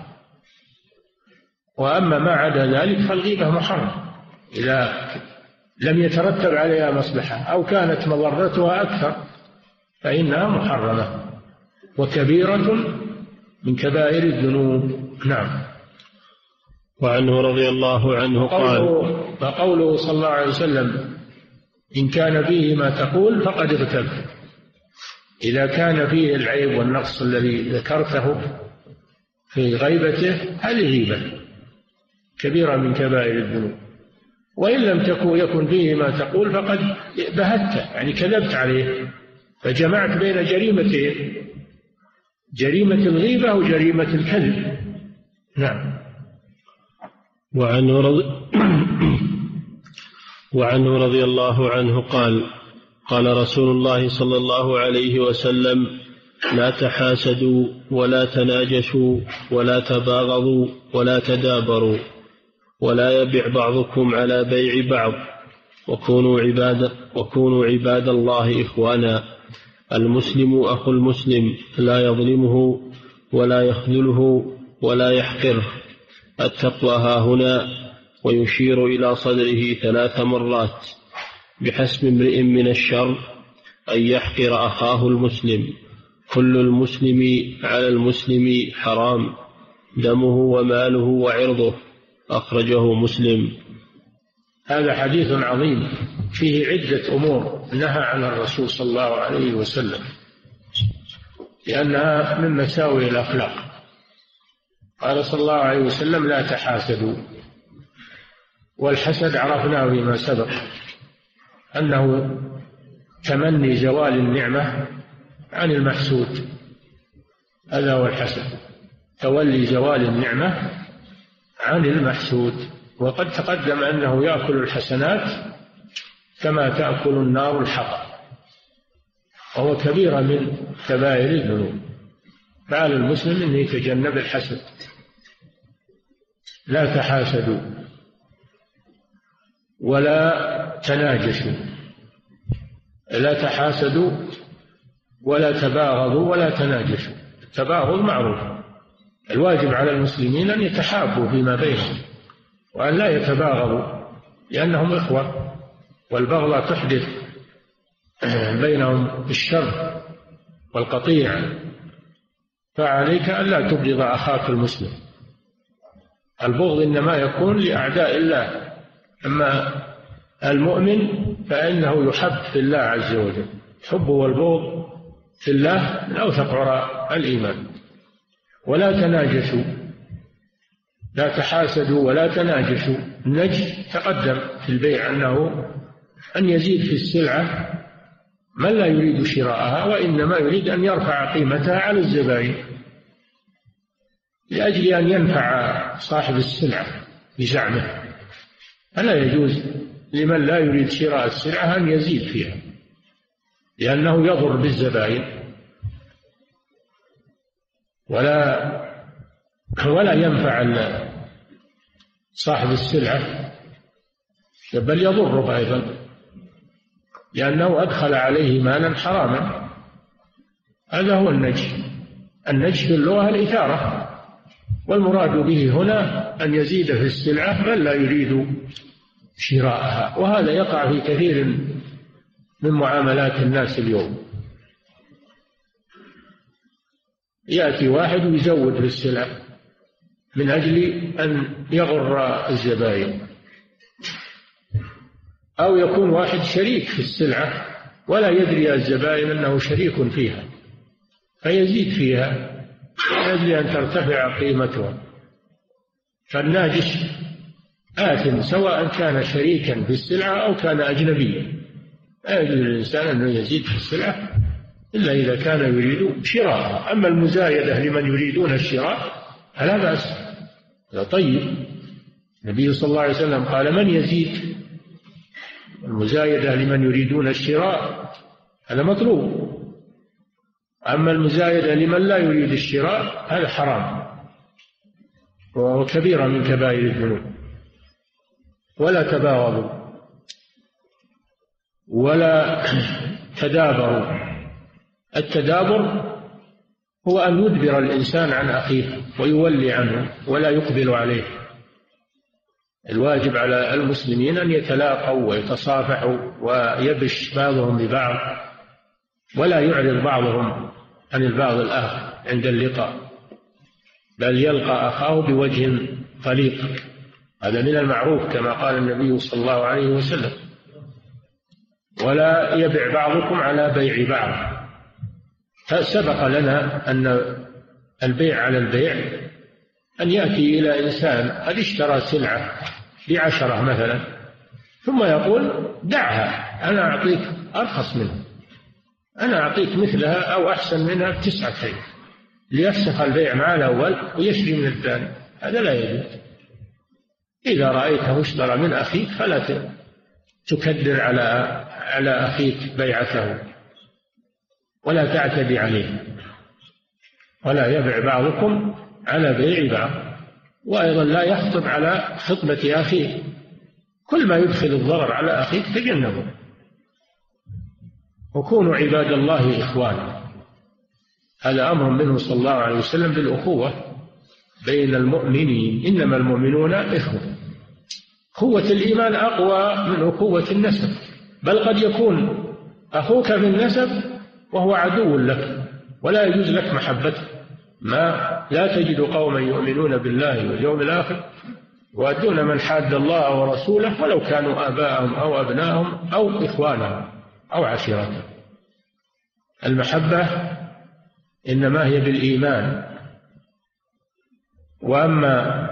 وأما ما عدا ذلك فالغيبة محرم إذا لم يترتب عليها مصلحة أو كانت مضرتها أكثر فإنها محرمة وكبيرة من كبائر الذنوب. نعم. وعنه رضي الله عنه قال: وقوله صلى الله عليه وسلم: إن كان فيه ما تقول فقد اغتب. إذا كان فيه العيب والنقص الذي ذكرته في غيبته هذه غيبة كبيرة من كبائر الذنوب. وإن لم تكن يكن فيه ما تقول فقد بهت، يعني كذبت عليه، فجمعت بين جريمتين: جريمة الغيبة وجريمة الكذب. نعم. وعنه رضي, وعنه رضي الله عنه قال: قال رسول الله صلى الله عليه وسلم: لا تحاسدوا ولا تناجشوا ولا تباغضوا ولا تدابروا، ولا يبع بعضكم على بيع بعض، وكونوا عباد, وكونوا عباد الله إخوانا. المسلم أخو المسلم لا يظلمه ولا يخذله ولا يحقره. التقوى ها هنا، ويشير إلى صدره ثلاث مرات: بحسب امرئ من الشر أن يحقر أخاه المسلم، كل المسلم على المسلم حرام، دمه وماله وعرضه. أخرجه مسلم. هذا حديث عظيم فيه عدة أمور نهى عنها الرسول صلى الله عليه وسلم لأنها من مساوئ الأخلاق. قال صلى الله عليه وسلم: لا تحاسدوا. والحسد عرفناه فيما سبق أنه تمني زوال النعمة عن المحسود، هذا هو الحسد، تولي زوال النعمة عن المحسود. وقد تقدم أنه يأكل الحسنات كما تأكل النار الحطب، وهو كبيرة من كبائر الذنوب. فعلى المسلم أن يتجنب الحسد. لا تحاسدوا ولا تناجشوا. لا تحاسدوا ولا تباغضوا ولا تناجشوا. التباغض معروف، الواجب على المسلمين أن يتحابوا فيما بينهم وأن لا يتباغضوا لأنهم إخوة، والبغضة تحدث بينهم الشر والقطيع. فعليك أن لا تبغض أخاك المسلم. البغض إنما يكون لأعداء الله، أما المؤمن فإنه يحب في الله عز وجل. الحب والبغض في الله من أوثق عراء الإيمان. ولا تناجشوا، لا تحاسدوا ولا تناجشوا. النجش تقدم في البيع أنه أن يزيد في السلعة من لا يريد شراءها وإنما يريد أن يرفع قيمتها على الزبائن لأجل أن ينفع صاحب السلعة بزعمه. فلا يجوز لمن لا يريد شراء السلعة أن يزيد فيها لأنه يضر بالزبائن، ولا ولا ينفع صاحب السلعة بل يضره أيضا لأنه أدخل عليه مالا حراما. هذا هو النجش. النجش في اللغة الإثارة، والمراد به هنا أن يزيد في السلعة من لا يريد شراءها. وهذا يقع في كثير من معاملات الناس اليوم. يأتي واحد ويزود في السلعة من أجل أن يغر الزبائن، أو يكون واحد شريك في السلعة ولا يدري الزبائن أنه شريك فيها فيزيد فيها من أجل أن ترتفع قيمتها. فالناجش آثم سواء كان شريكا في السلعة أو كان أجنبيا. لا يجوز للإنسان أنه يزيد في السلعة إلا إذا كان يريد شراءها. أما المزايدة لمن يريدون الشراء فلا بأس، هذا طيب. النبي صلى الله عليه وسلم قال: من يزيد؟ المزايدة لمن يريدون الشراء هذا مطلوب. أما المزايدة لمن لا يريد الشراء هذا حرام. وهو كبيرة من كبائر الذنوب. ولا تباغضوا ولا تدابروا. التدابر هو أن يدبر الإنسان عن أخيه ويولي عنه ولا يقبل عليه. الواجب على المسلمين أن يتلاقوا ويتصافحوا ويبش بعضهم ببعض، ولا يعرض بعضهم عن البعض الآخر عند اللقاء، بل يلقى أخاه بوجه طليق. هذا من المعروف كما قال النبي صلى الله عليه وسلم. ولا يبع بعضكم على بيع بعض. فسبق لنا أن البيع على البيع أن يأتي إلى إنسان قد اشترى سلعة بعشرة مثلا، ثم يقول دعها، أنا أعطيك أرخص منها، أنا أعطيك مثلها أو أحسن منها بتسعة ريال، ليفسخ البيع مع الأول ويشري من الثاني. هذا لا يجوز. إذا رأيته اشترى من أخيك فلا تكدر على على أخيك بيعته، ولا تعتدي عليه. ولا يبع بعضكم على بيع بعض. وأيضا لا يخطب على خطبة أخيه. كل ما يدخل الضرر على أخيك تجنبه. وكونوا عباد الله إخوانا. هذا أمر منه صلى الله عليه وسلم بالأخوة بين المؤمنين. إنما المؤمنون إخوة. أخوة الإيمان أقوى من أخوة النسب، بل قد يكون أخوك في النسب وهو عدو لك ولا يجوز لك محبته. ما لا تجد قوما يؤمنون بالله واليوم الآخر يوادون من حاد الله ورسوله ولو كانوا آباءهم أو أبناءهم أو إخوانهم أو عشيرتهم. المحبة إنما هي بالإيمان. وأما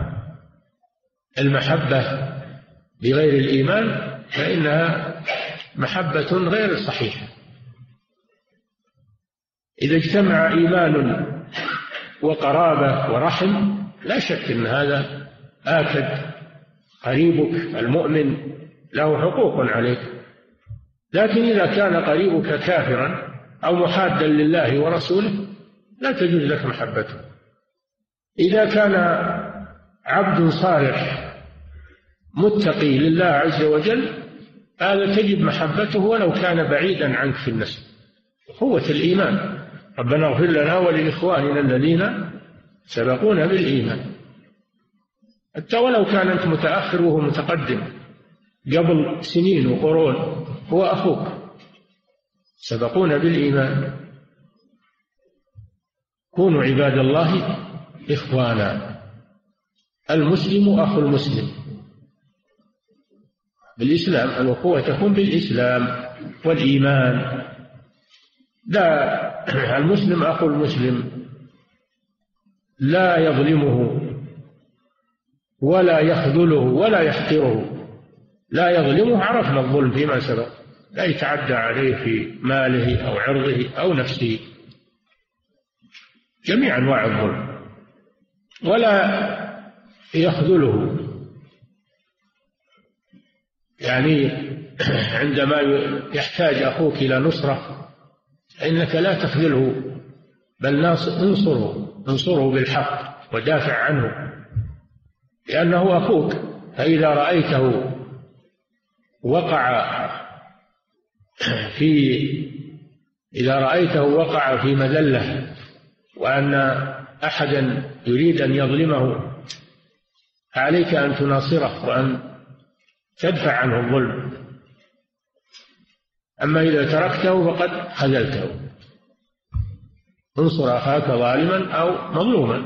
المحبة بغير الإيمان فإنها محبة غير صحيحة. إذا اجتمع إيمان وقرابة ورحم لا شك أن هذا آكد. قريبك المؤمن له حقوق عليك، لكن إذا كان قريبك كافرا أو محادا لله ورسوله لا تجوز لك محبته. إذا كان عبد صالح متقي لله عز وجل هذا تجب محبته ولو كان بعيدا عنك في النسب. قوة الإيمان. ربنا اغفر لنا ولإخواننا الذين سبقونا بالإيمان. حتى ولو كان أنت متأخر وهو متقدم قبل سنين وقرون هو أخوك، سبقونا بالإيمان. كونوا عباد الله إخوانا. المسلم أخو المسلم بالإسلام. الأخوة تكون بالإسلام والإيمان. لا، المسلم أخو المسلم لا يظلمه ولا يخذله ولا يحقره. لا يظلمه، عرفنا الظلم فيما سبق، لا يتعدى عليه في ماله أو عرضه أو نفسه، جميع أنواع الظلم. ولا يخذله، يعني عندما يحتاج أخوك إلى نصرة إنك لا تخذله، بل انصره انصره بالحق ودافع عنه، لأنه أخوك. فإذا رأيته وقع في إذا رأيته وقع في مذلة وأن أحدا يريد أن يظلمه عليك أن تناصره وأن تدفع عنه الظلم. أما إذا تركته فقد خذلته. انصر أخاك ظالما أو مظلوما.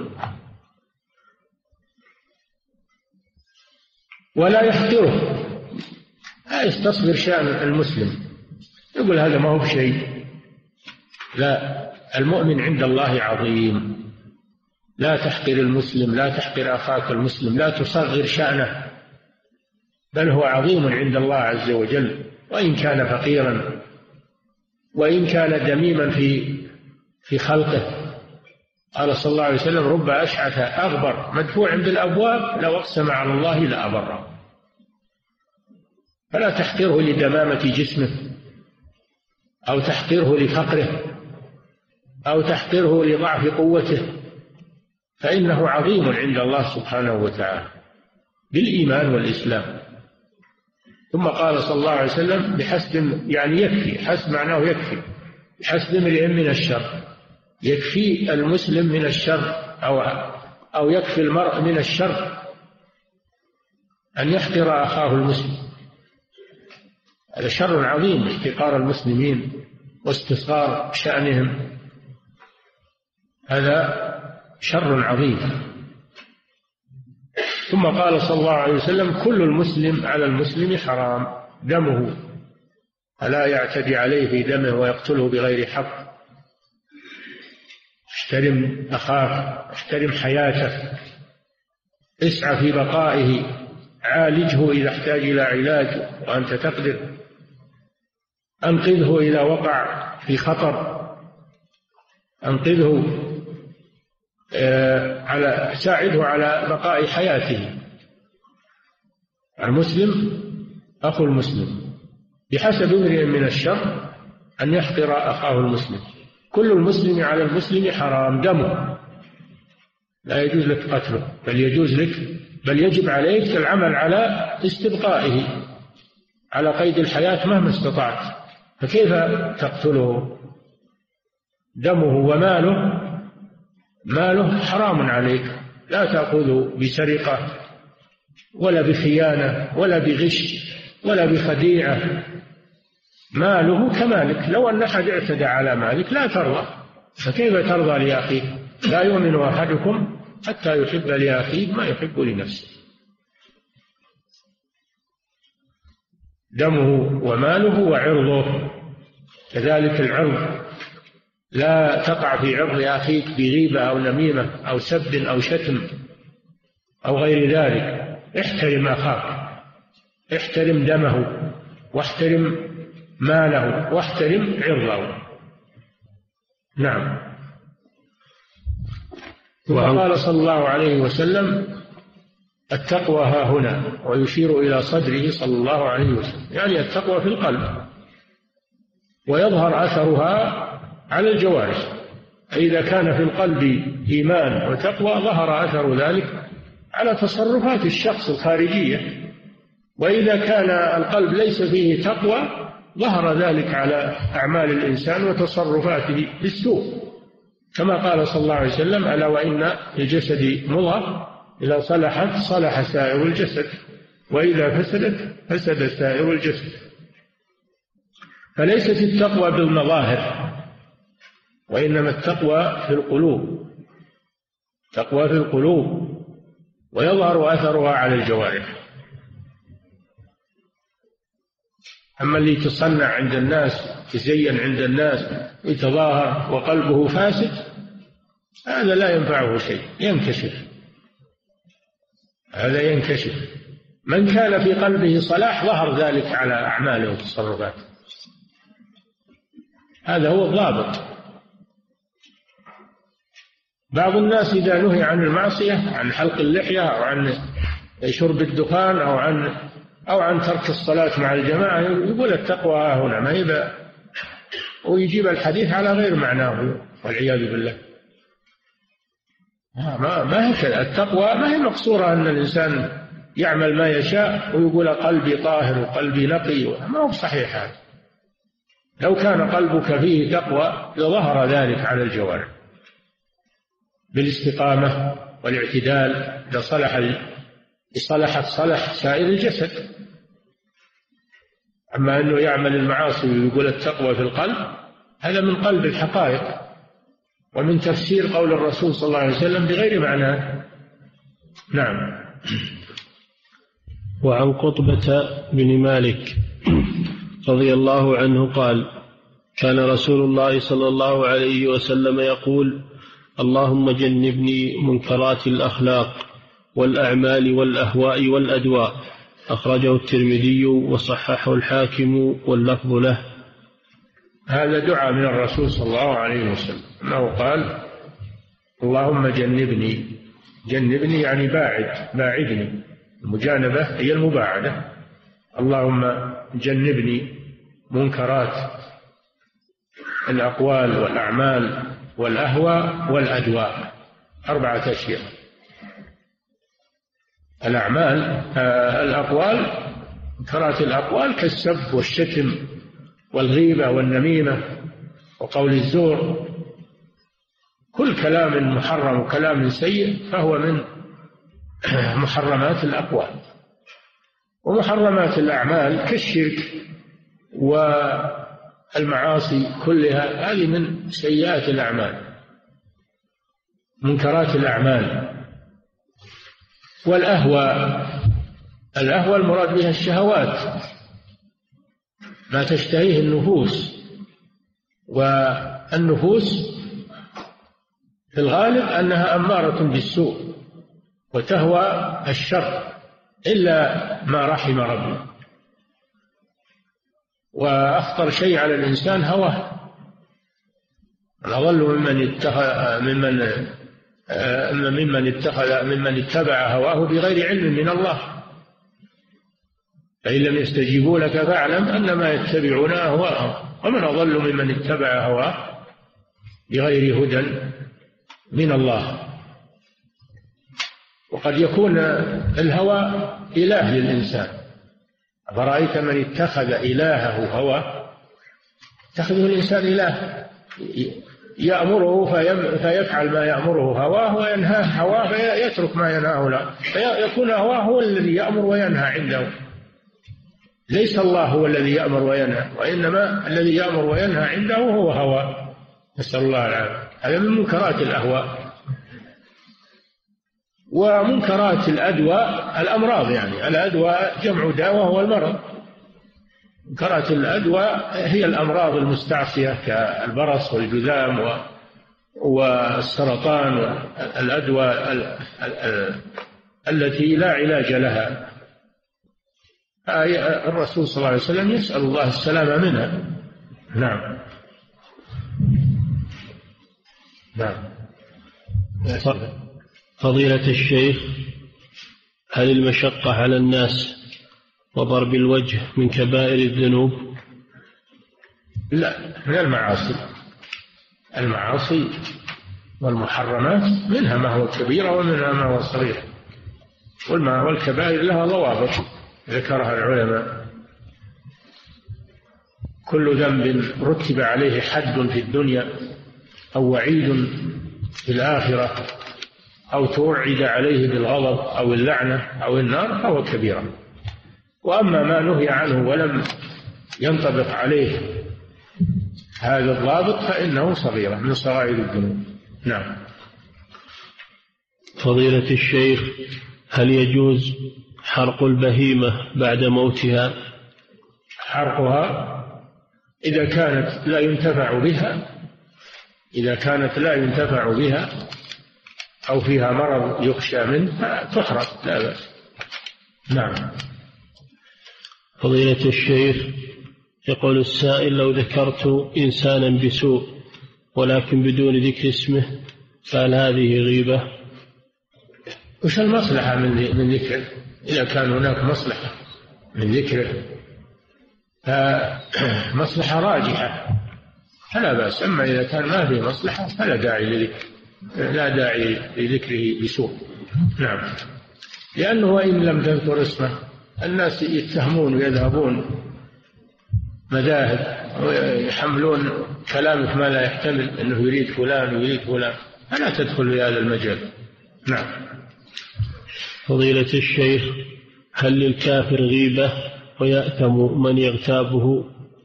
ولا يحقره، لا يستصغر شأن المسلم يقول هذا ما هو بشيء. لا، المؤمن عند الله عظيم. لا تحقر المسلم، لا تحقر أخاك المسلم، لا تصغر شأنه، بل هو عظيم عند الله عز وجل، وإن كان فقيرا وإن كان دميما في في خلقه. قال صلى الله عليه وسلم رب أشعث أغبر مدفوع بالأبواب لو أقسم على الله لأبره. فلا تحقره لدمامة جسمه أو تحقره لفقره أو تحقره لضعف قوته، فإنه عظيم عند الله سبحانه وتعالى بالإيمان والإسلام. ثم قال صلى الله عليه وسلم بحسب، يعني يكفي، حسب معناه يكفي، بحسب امرئ من الشر، يكفي المسلم من الشر أو أو يكفي المرء من الشر أن يحقر أخاه المسلم. هذا شر عظيم، احتقار المسلمين واستصغار شأنهم، هذا شر عظيم. ثم قال صلى الله عليه وسلم كل المسلم على المسلم حرام دمه، فلا يعتدي عليه في دمه ويقتله بغير حق. احترم أخاك، احترم حياته، اسعى في بقائه، عالجه إذا احتاج إلى علاج وأنت تقدر، أنقذه إذا وقع في خطر، أنقذه على ساعده على بقاء حياته. المسلم أخو المسلم، بحسب امرئ من الشر أن يحقر أخاه المسلم. كل المسلم على المسلم حرام دمه، لا يجوز لك قتله، بل يجوز لك بل يجب عليك العمل على استبقائه على قيد الحياة مهما استطعت. فكيف تقتله؟ دمه وماله، ماله حرام عليك، لا تأخذه بسرقة ولا بخيانة ولا بغش ولا بخديعة. ماله كمالك، لو أن أحد اعتدى على مالك لا ترضى، فكيف ترضى لأخيك؟ لا يؤمن أحدكم حتى يحب لأخيه ما يحب لنفسه. دمه وماله وعرضه، كذلك العرض، لا تقع في عرض أخيك بغيبة أو نميمة أو سب أو شتم أو غير ذلك. احترم أخاك، احترم دمه، واحترم ماله، واحترم عرضه. نعم. وقال صلى الله عليه وسلم التقوى ها هنا، ويشير إلى صدره صلى الله عليه وسلم، يعني التقوى في القلب، ويظهر أثرها على الجوارح. إذا كان في القلب إيمان وتقوى ظهر أثر ذلك على تصرفات الشخص الخارجية، وإذا كان القلب ليس فيه تقوى ظهر ذلك على أعمال الإنسان وتصرفاته بالسوء، كما قال صلى الله عليه وسلم ألا وإن الجسد مضغة إذا صلحت صلح سائر الجسد وإذا فسدت فسد سائر الجسد. فليست التقوى بالمظاهر، وإنما التقوى في القلوب، تقوى في القلوب، ويظهر أثرها على الجوارح. أما اللي يتصنع عند الناس، يزين عند الناس، يتظاهر وقلبه فاسد، هذا لا ينفعه شيء، ينكشف، هذا ينكشف. من كان في قلبه صلاح ظهر ذلك على أعماله وتصرفاته، هذا هو الضابط. بعض الناس إذا نهي عن المعصية، عن حلق اللحية أو عن شرب الدخان أو عن أو عن ترك الصلاة مع الجماعة، يقول التقوى ها هنا، ما يبقى، ويجيب الحديث على غير معناه والعياذ بالله. ما ما هكذا. التقوى ما هي مقصورة أن الإنسان يعمل ما يشاء ويقول قلبي طاهر وقلبي نقي، ما هو صحيح هذا. لو كان قلبك فيه تقوى لظهر ذلك على الجوارح بالاستقامة والاعتدال، لصلح صلحت صلح سائر الجسد. أما أنه يعمل المعاصي ويقول التقوى في القلب، هذا من قلب الحقائق ومن تفسير قول الرسول صلى الله عليه وسلم بغير معناه. نعم. وعن قطبة بن مالك رضي الله عنه قال كان رسول الله صلى الله عليه وسلم يقول اللهم جنبني منكرات الأخلاق والأعمال والأهواء والأدواء. أخرجه الترمذي وصححه الحاكم واللفظ له. هذا دعاء من الرسول صلى الله عليه وسلم أنه قال اللهم جنبني، جنبني يعني باعد، باعدني، المجانبة هي المباعدة. اللهم جنبني منكرات الأقوال والأعمال والأهواء والأدواء. أربعة أشياء. الأعمال آه الأقوال، منكرات الأقوال كالسب والشتم والغيبة والنميمة وقول الزور، كل كلام محرم وكلام سيء فهو من محرمات الأقوال. ومحرمات الأعمال كالشرك والمعاصي كلها، هذه من سيئات الأعمال، منكرات الأعمال. والأهوى، الأهوى المراد بها الشهوات، ما تشتهيه النفوس، والنفوس في الغالب أنها أمارة بالسوء وتهوى الشر إلا ما رحم ربي. وأخطر شيء على الإنسان هواه، أضل ممن اتخذ ممن ممن اتخذ ممن اتبع هواه بغير علم من الله. فإن لم يستجيبوا لك فاعلم أنما يتبعون أهواءهم، ومن أضل ممن اتبع هواه بغير هدى من الله. وقد يكون الهوى إله للإنسان. أفرأيت من اتخذ إلهه هواه؟ اتخذه الإنسان إله، يأمره فيفعل ما يأمره هواه، وينهاه هواه فيترك ما ينهاه له، فيكون هواه هو الذي يأمر وينهى عنده. ليس الله هو الذي يأمر وينهى، وإنما الذي يأمر وينهى عنده هو هواه، نسأل الله العافية. هذا من منكرات الأهواء. ومنكرات الأدواء الأمراض، يعني الأدواء جمع داء وهو المرض. منكرات الأدواء هي الأمراض المستعصية كالبرص والجذام والسرطان، والأدواء التي لا علاج لها. الرسول صلى الله عليه وسلم يسأل الله السلامة منها. نعم نعم. فضيلة الشيخ، هل المشقة على الناس وضرب الوجه من كبائر الذنوب؟ لا، من المعاصي. المعاصي والمحرمات منها ما هو كبيرة ومنها ما هو صغير، والكبائر لها ضوابط ذكرها العلماء. كل ذنب رتب عليه حد في الدنيا أو وعيد في الآخرة أو توعد عليه بالغضب أو اللعنة أو النار فهو كبيرة. وأما ما نهي عنه ولم ينطبق عليه هذا الضابط فإنه صغيرة من صغائر الذنوب. نعم. فضيلة الشيخ، هل يجوز حرق البهيمة بعد موتها؟ حرقها إذا كانت لا ينتفع بها، إذا كانت لا ينتفع بها أو فيها مرض يخشى منه تحرق، لا بأس. نعم. فضيلة الشيخ، يقول السائل: لو ذكرت إنسانا بسوء ولكن بدون ذكر اسمه فهل هذه غيبة؟ وش المصلحة من من ذكره؟ إذا كان هناك مصلحة من ذكره فمصلحة راجحة فلا بأس. أما إذا كان ما فيه مصلحة فلا داعي لذكر لا داعي لذكره بسوء. نعم. لأنه وإن لم تذكر اسمه الناس يتهمون ويذهبون مذاهب ويحملون كلامك ما لا يحتمل، أنه يريد فلان ويريد فلان، فلا تدخل في هذا المجال. نعم. فضيلة الشيخ، هل للكافر غيبة ويأثم من يغتابه؟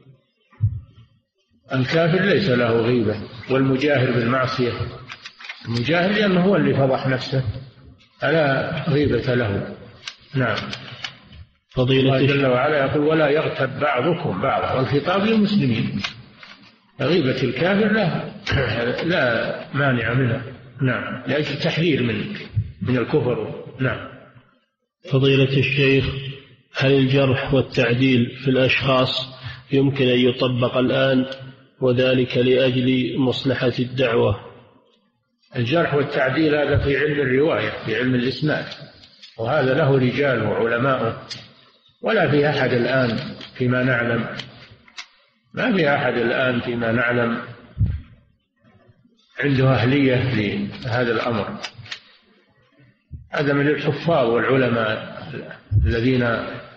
الكافر ليس له غيبة، والمجاهر بالمعصية المجاهر لأنه هو اللي فضح نفسه فلا غيبة له. نعم. فضيلة الله جل وعلا يقول: ولا يغتب بعضكم بعضا، والخطاب للمسلمين. غيبة الكافر لا لا مانع منها. نعم، لأجل تحذير من من الكفر. نعم. فضيلة الشيخ، هل الجرح والتعديل في الأشخاص يمكن أن يطبق الآن وذلك لأجل مصلحة الدعوة؟ الجرح والتعديل هذا في علم الرواية، في علم الإسناد، وهذا له رجال وعلماء، ولا في أحد الآن فيما نعلم ما في أحد الآن فيما نعلم عنده أهلية لهذا الأمر. هذا من الحفاظ والعلماء الذين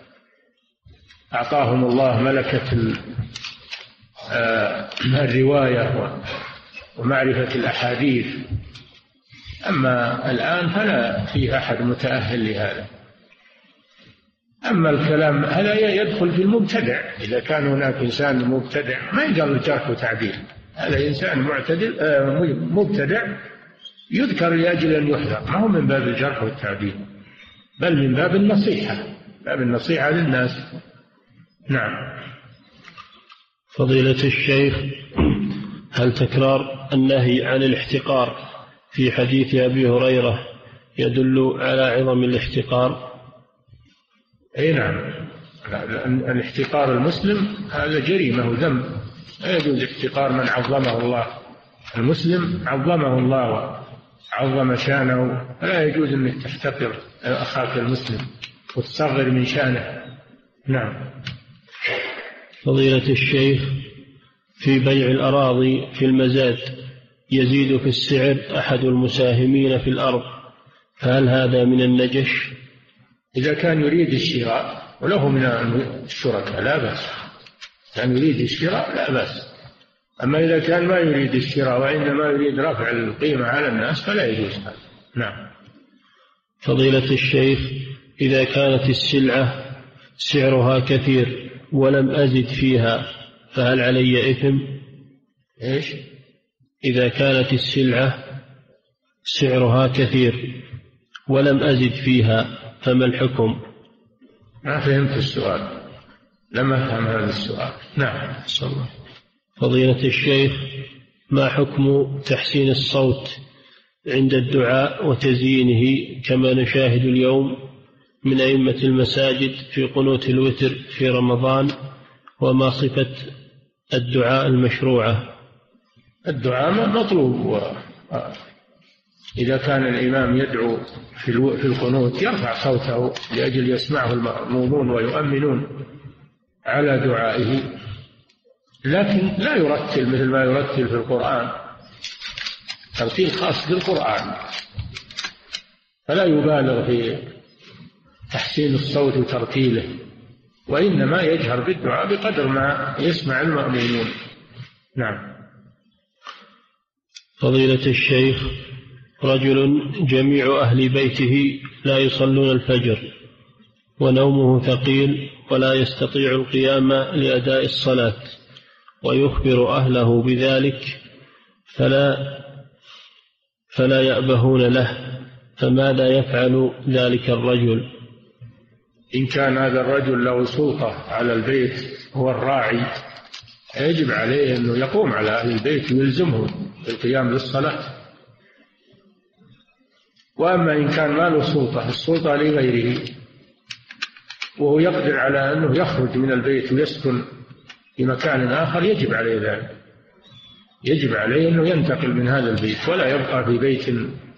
أعطاهم الله ملكة الرواية ومعرفة الأحاديث. أما الآن فلا في أحد متأهل لهذا. أما الكلام هذا يدخل في المبتدع. إذا كان هناك إنسان مبتدع ما يقال الجرح وتعديل، هذا إنسان معتدل مبتدع يذكر لأجل أن يحذر، ما هو من باب الجرح والتعديل بل من باب النصيحة، باب النصيحة للناس. نعم. فضيلة الشيخ، هل تكرار النهي عن الاحتقار في حديث أبي هريرة يدل على عظم الاحتقار؟ أي نعم. الاحتقار المسلم هذا جريمة وذنب، لا يجوز احتقار من عظمه الله. المسلم عظمه الله وعظم شانه، فلا يجوز أنك تحتقر أخاك المسلم وتصغر من شانه. نعم. فضيلة الشيخ، في بيع الأراضي في المزاد يزيد في السعر أحد المساهمين في الأرض، فهل هذا من النجش؟ إذا كان يريد الشراء وله من الشركاء لا بأس، كان يريد الشراء لا بأس. أما إذا كان ما يريد الشراء وإنما يريد رفع القيمة على الناس فلا يجوز هذا. نعم. فضيلة الشيخ، إذا كانت السلعة سعرها كثير ولم أزد فيها فهل علي إثم؟ إيش؟ إذا كانت السلعة سعرها كثير ولم أزد فيها فما الحكم؟ ما فهمت السؤال، لم أفهم هذا السؤال. نعم. فضيلة الشيخ، ما حكم تحسين الصوت عند الدعاء وتزيينه كما نشاهد اليوم من أئمة المساجد في قنوت الوتر في رمضان، وما صفة الدعاء المشروعة؟ الدعاء مطلوب، إذا كان الإمام يدعو في القنوت يرفع صوته لأجل يسمعه المأمومون ويؤمنون على دعائه، لكن لا يرتل مثل ما يرتل في القرآن، ترتيل خاص بالقرآن، فلا يبالغ في تحسين الصوت وترتيله، وإنما يجهر بالدعاء بقدر ما يسمع المأمومون. نعم. فضيلة الشيخ، رجل جميع أهل بيته لا يصلون الفجر ونومه ثقيل ولا يستطيع القيام لأداء الصلاة ويخبر أهله بذلك فلا فلا يأبهون له، فماذا يفعل ذلك الرجل؟ إن كان هذا الرجل له سلطة على البيت هو الراعي يجب عليه أنه يقوم على أهل البيت ويلزمهم بالقيام للصلاة. وأما إن كان ما له سلطة، السلطة لغيره، وهو يقدر على أنه يخرج من البيت ويسكن في مكان آخر، يجب عليه ذلك، يجب عليه أنه ينتقل من هذا البيت ولا يبقى في بيت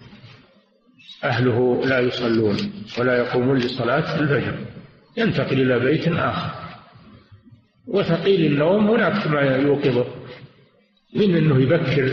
أهله لا يصلون ولا يقومون لصلاة الفجر، ينتقل إلى بيت آخر. وثقيل النوم هناك ما يوقظه، من أنه يبكر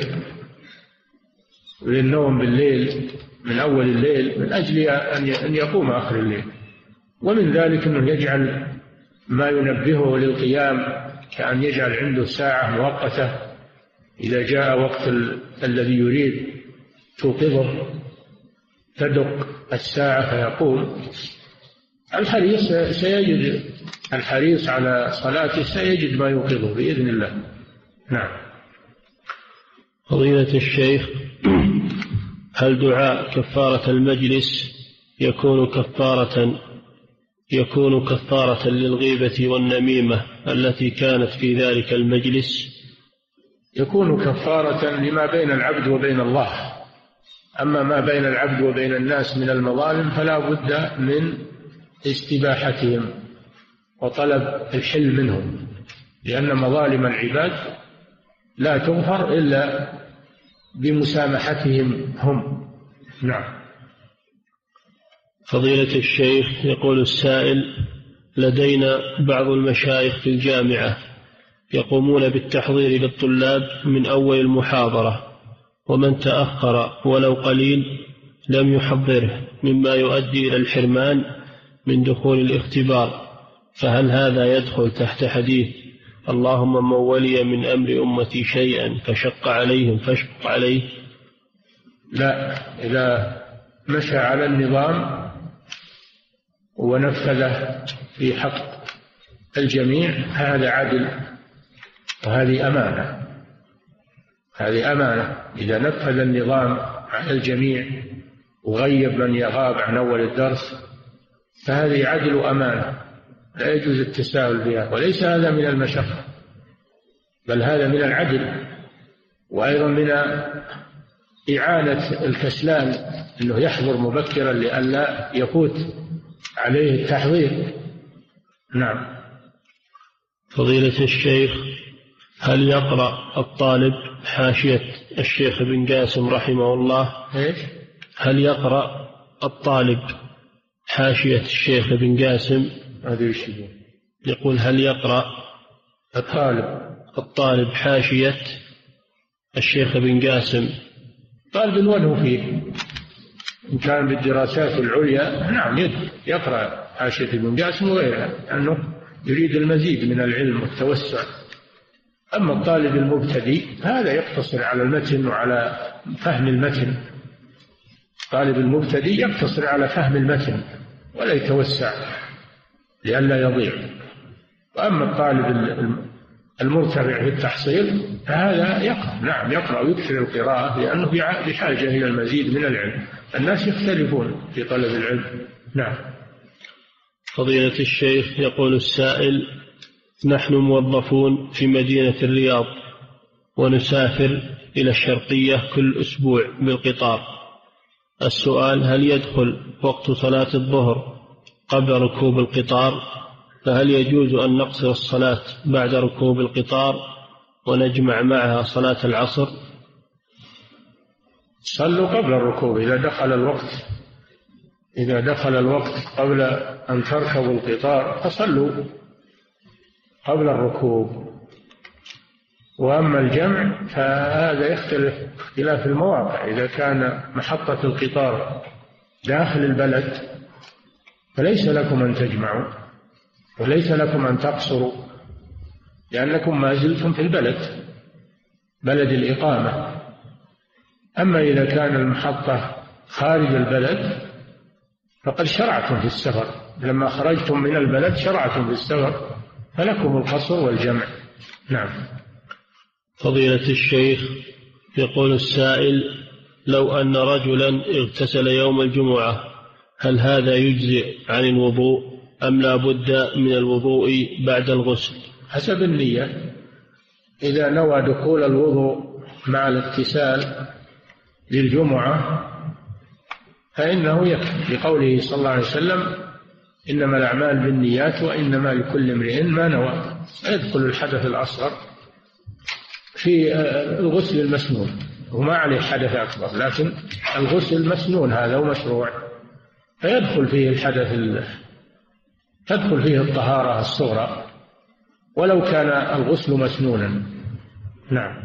للنوم بالليل من أول الليل من أجل أن يقوم آخر الليل، ومن ذلك أنه يجعل ما ينبهه للقيام، كأن يجعل عنده ساعة مؤقتة إذا جاء وقت الذي يريد توقظه تدق الساعة فيقوم. الحريص سيجد الحريص على صلاته سيجد ما يوقظه بإذن الله. نعم. فضيلة الشيخ، هل دعاء كفارة المجلس يكون كفارة يكون كفارة للغيبة والنميمة التي كانت في ذلك المجلس؟ يكون كفارة لما بين العبد وبين الله، أما ما بين العبد وبين الناس من المظالم فلا بد من استباحتهم وطلب الحل منهم، لأن مظالم العباد لا تغفر إلا بمسامحتهم هم. نعم. فضيلة الشيخ، يقول السائل: لدينا بعض المشايخ في الجامعة يقومون بالتحضير للطلاب من أول المحاضرة ومن تأخر ولو قليل لم يحضره مما يؤدي إلى الحرمان من دخول الاختبار، فهل هذا يدخل تحت حديث اللهم من ولي من أمر أمتي شيئا فشق عليهم فاشق عليه؟ لا، إذا مشى على النظام ونفذه في حق الجميع هذا عدل، وهذه أمانة. هذه أمانة إذا نفذ النظام على الجميع وغيب من يغاب عن أول الدرس فهذه عدل وأمانة لا يجوز التساهل بها، وليس هذا من المشقة بل هذا من العدل، وأيضا من إعانة الكسلان أنه يحضر مبكرا لئلا يفوت عليه التحضير. نعم. فضيلة الشيخ، هل يقرأ الطالب حاشية الشيخ ابن قاسم رحمه الله؟ إيش؟ هل يقرأ الطالب حاشية الشيخ ابن قاسم؟ هذا وش يقول هل يقرأ الطالب الطالب حاشية الشيخ ابن قاسم؟ طالب وله فيه إن كان بالدراسات العليا نعم يقرأ حاشية ابن قاسم وغيرها لأنه يريد المزيد من العلم والتوسع. أما الطالب المبتدئ هذا يقتصر على المتن وعلى فهم المتن. الطالب المبتدئ يقتصر على فهم المتن ولا يتوسع لئلا يضيع. وأما الطالب المرتفع في التحصيل فهذا يقرأ، نعم يقرأ ويكثر القراءة لأنه بحاجة إلى المزيد من العلم. الناس يختلفون في طلب العلم. نعم. فضيلة الشيخ، يقول السائل: نحن موظفون في مدينة الرياض ونسافر إلى الشرقية كل أسبوع بالقطار. السؤال: هل يدخل وقت صلاة الظهر قبل ركوب القطار؟ فهل يجوز أن نقصر الصلاة بعد ركوب القطار ونجمع معها صلاة العصر؟ صلوا قبل الركوب إذا دخل الوقت. إذا دخل الوقت قبل أن تركبوا القطار فصلوا قبل الركوب. وأما الجمع فهذا يختلف اختلاف المواقع. إذا كان محطة القطار داخل البلد فليس لكم أن تجمعوا وليس لكم أن تقصروا لأنكم ما زلتم في البلد بلد الإقامة. أما إذا كان المحطة خارج البلد فقد شرعتم في السفر، لما خرجتم من البلد شرعتم في السفر فلكم القصر والجمع. نعم. فضيلة الشيخ، يقول السائل: لو أن رجلا اغتسل يوم الجمعة هل هذا يجزئ عن الوضوء أم لا بد من الوضوء بعد الغسل؟ حسب النية. إذا نوى دخول الوضوء مع الاغتسال للجمعة فإنه يكفي، لقوله صلى الله عليه وسلم: إنما الأعمال بالنيات وإنما لكل امرئ ما نوى. يدخل الحدث الأصغر في الغسل المسنون، وما عليه حدث أكبر، لكن الغسل مسنون هذا ومشروع، فيدخل فيه الحدث تدخل فيه الطهارة الصغرى ولو كان الغسل مسنونا. نعم.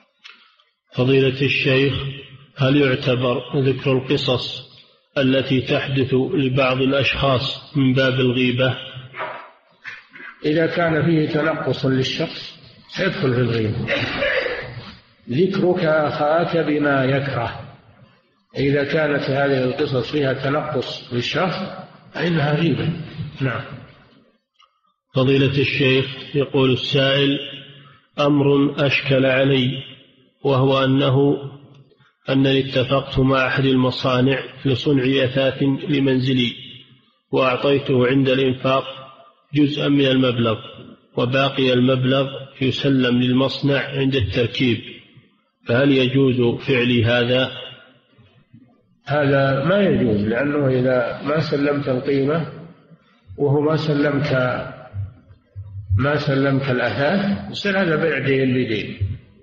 فضيلة الشيخ، هل يعتبر ذكر القصص التي تحدث لبعض الأشخاص من باب الغيبة؟ إذا كان فيه تنقص للشخص سيدخل في الغيبة. ذكرك أخاك بما يكره، إذا كانت هذه القصص فيها تنقص للشخص فإنها غيبة. نعم. فضيلة الشيخ، يقول السائل: أمر أشكل علي، وهو أنه أنني اتفقت مع أحد المصانع لصنع أثاث لمنزلي، وأعطيته عند الإنفاق جزءا من المبلغ، وباقي المبلغ يسلم للمصنع عند التركيب، فهل يجوز فعلي هذا؟ هذا ما يجوز، لأنه إذا ما سلمت القيمة وهو ما سلمك ما سلمك الأثاث يصير هذا بيع دين بدين.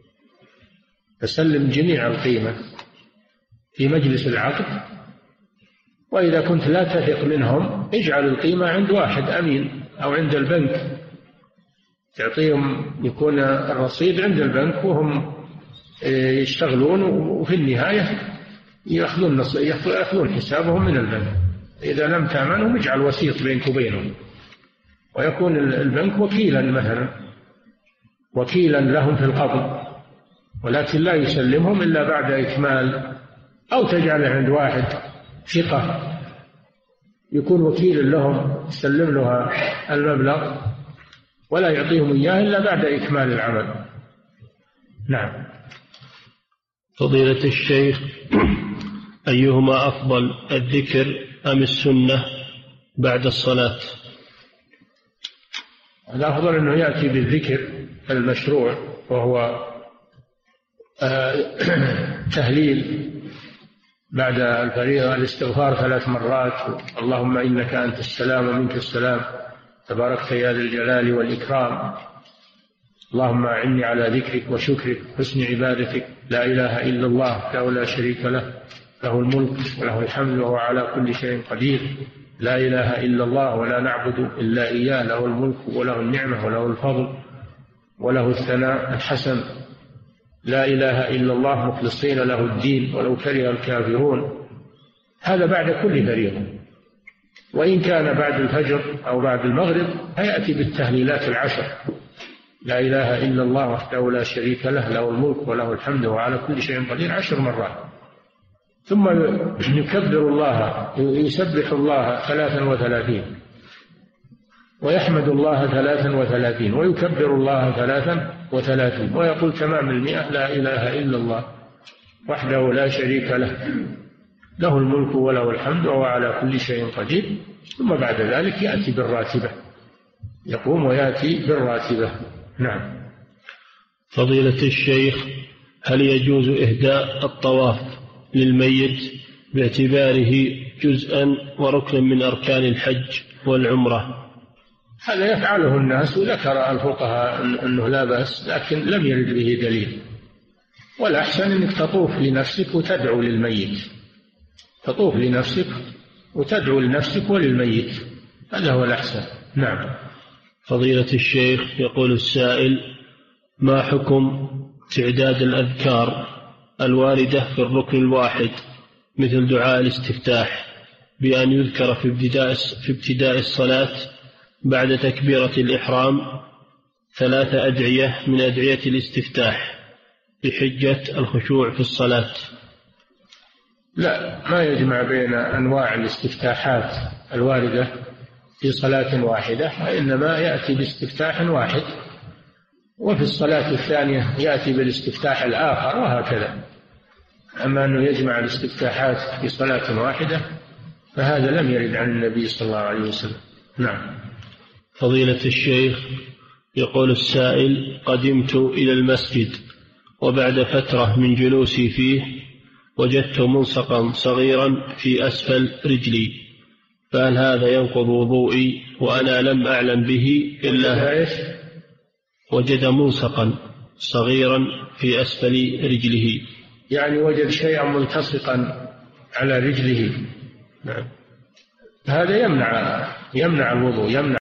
فسلم جميع القيمة في مجلس العقد، وإذا كنت لا تثق منهم اجعل القيمة عند واحد أمين أو عند البنك، تعطيهم يكون الرصيد عند البنك وهم يشتغلون وفي النهاية يأخذون يأخذون حسابهم من البنك. إذا لم تأمنهم اجعل وسيط بينك وبينهم، ويكون البنك وكيلا مثلا وكيلا لهم في القبض، ولكن لا يسلمهم إلا بعد إكمال، أو تجعل عند واحد ثقة يكون وكيل لهم يسلم له المبلغ ولا يعطيهم إياه إلا بعد إكمال العمل. نعم. فضيلة الشيخ، أيهما أفضل، الذكر أم السنة بعد الصلاة؟ الأفضل أنه يأتي بالذكر المشروع، وهو تهليل بعد الفريضة، الاستغفار ثلاث مرات، اللهم إنك أنت السلام ومنك السلام تباركت يا ذا الجلال والإكرام، اللهم أعني على ذكرك وشكرك حسن عبادتك، لا إله إلا الله وحده لا شريك له، له الملك وله الحمد وهو على كل شيء قدير، لا إله إلا الله ولا نعبد إلا إياه، له الملك وله النعمة وله الفضل وله الثناء الحسن، لا إله إلا الله مخلصين له الدين ولو كره الكافرون. هذا بعد كل فريضة، وإن كان بعد الفجر أو بعد المغرب فيأتي بالتهليلات العشر، لا إله إلا الله وحده لا شريك له، له الملك وله الحمد وعلى كل شيء قدير عشر مرات. ثم يكبر الله، يسبح الله ثلاثا وثلاثين، ويحمد الله ثلاثا وثلاثين، ويكبر الله ثلاثا وثلاثين، ويقول تمام المئة لا إله إلا الله وحده لا شريك له، له الملك وله الحمد وهو على كل شيء قدير. ثم بعد ذلك يأتي بالراتبة، يقوم ويأتي بالراتبة. نعم. فضيلة الشيخ، هل يجوز إهداء الطواف للميت باعتباره جزءا وركنا من أركان الحج والعمرة؟ هذا يفعله الناس، وذكر الفقهاء أنه لا بأس، لكن لم يرد به دليل. والأحسن أنك تطوف لنفسك وتدعو للميت، تطوف لنفسك وتدعو لنفسك وللميت، هذا هو الأحسن. نعم. فضيلة الشيخ، يقول السائل: ما حكم تعداد الأذكار الواردة في الركن الواحد مثل دعاء الاستفتاح بأن يذكر في ابتداء في ابتداء الصلاة بعد تكبيرة الإحرام ثلاث أدعية من أدعية الاستفتاح بحجة الخشوع في الصلاة؟ لا، ما يجمع بين أنواع الاستفتاحات الواردة في صلاة واحدة، وإنما يأتي باستفتاح واحد، وفي الصلاة الثانية يأتي بالاستفتاح الآخر، وهكذا. أما أنه يجمع الاستفتاحات في صلاة واحدة فهذا لم يرد عن النبي صلى الله عليه وسلم. نعم. فضيلة الشيخ، يقول السائل: قدمت إلى المسجد وبعد فترة من جلوسي فيه وجدت ملصقا صغيرا في أسفل رجلي، فهل هذا ينقض وضوئي وأنا لم أعلم به إلا وجد ملصقا صغيرا في أسفل رجله؟ يعني وجد شيئا ملتصقا على رجله. نعم. هذا يمنع يمنع الوضوء، يمنع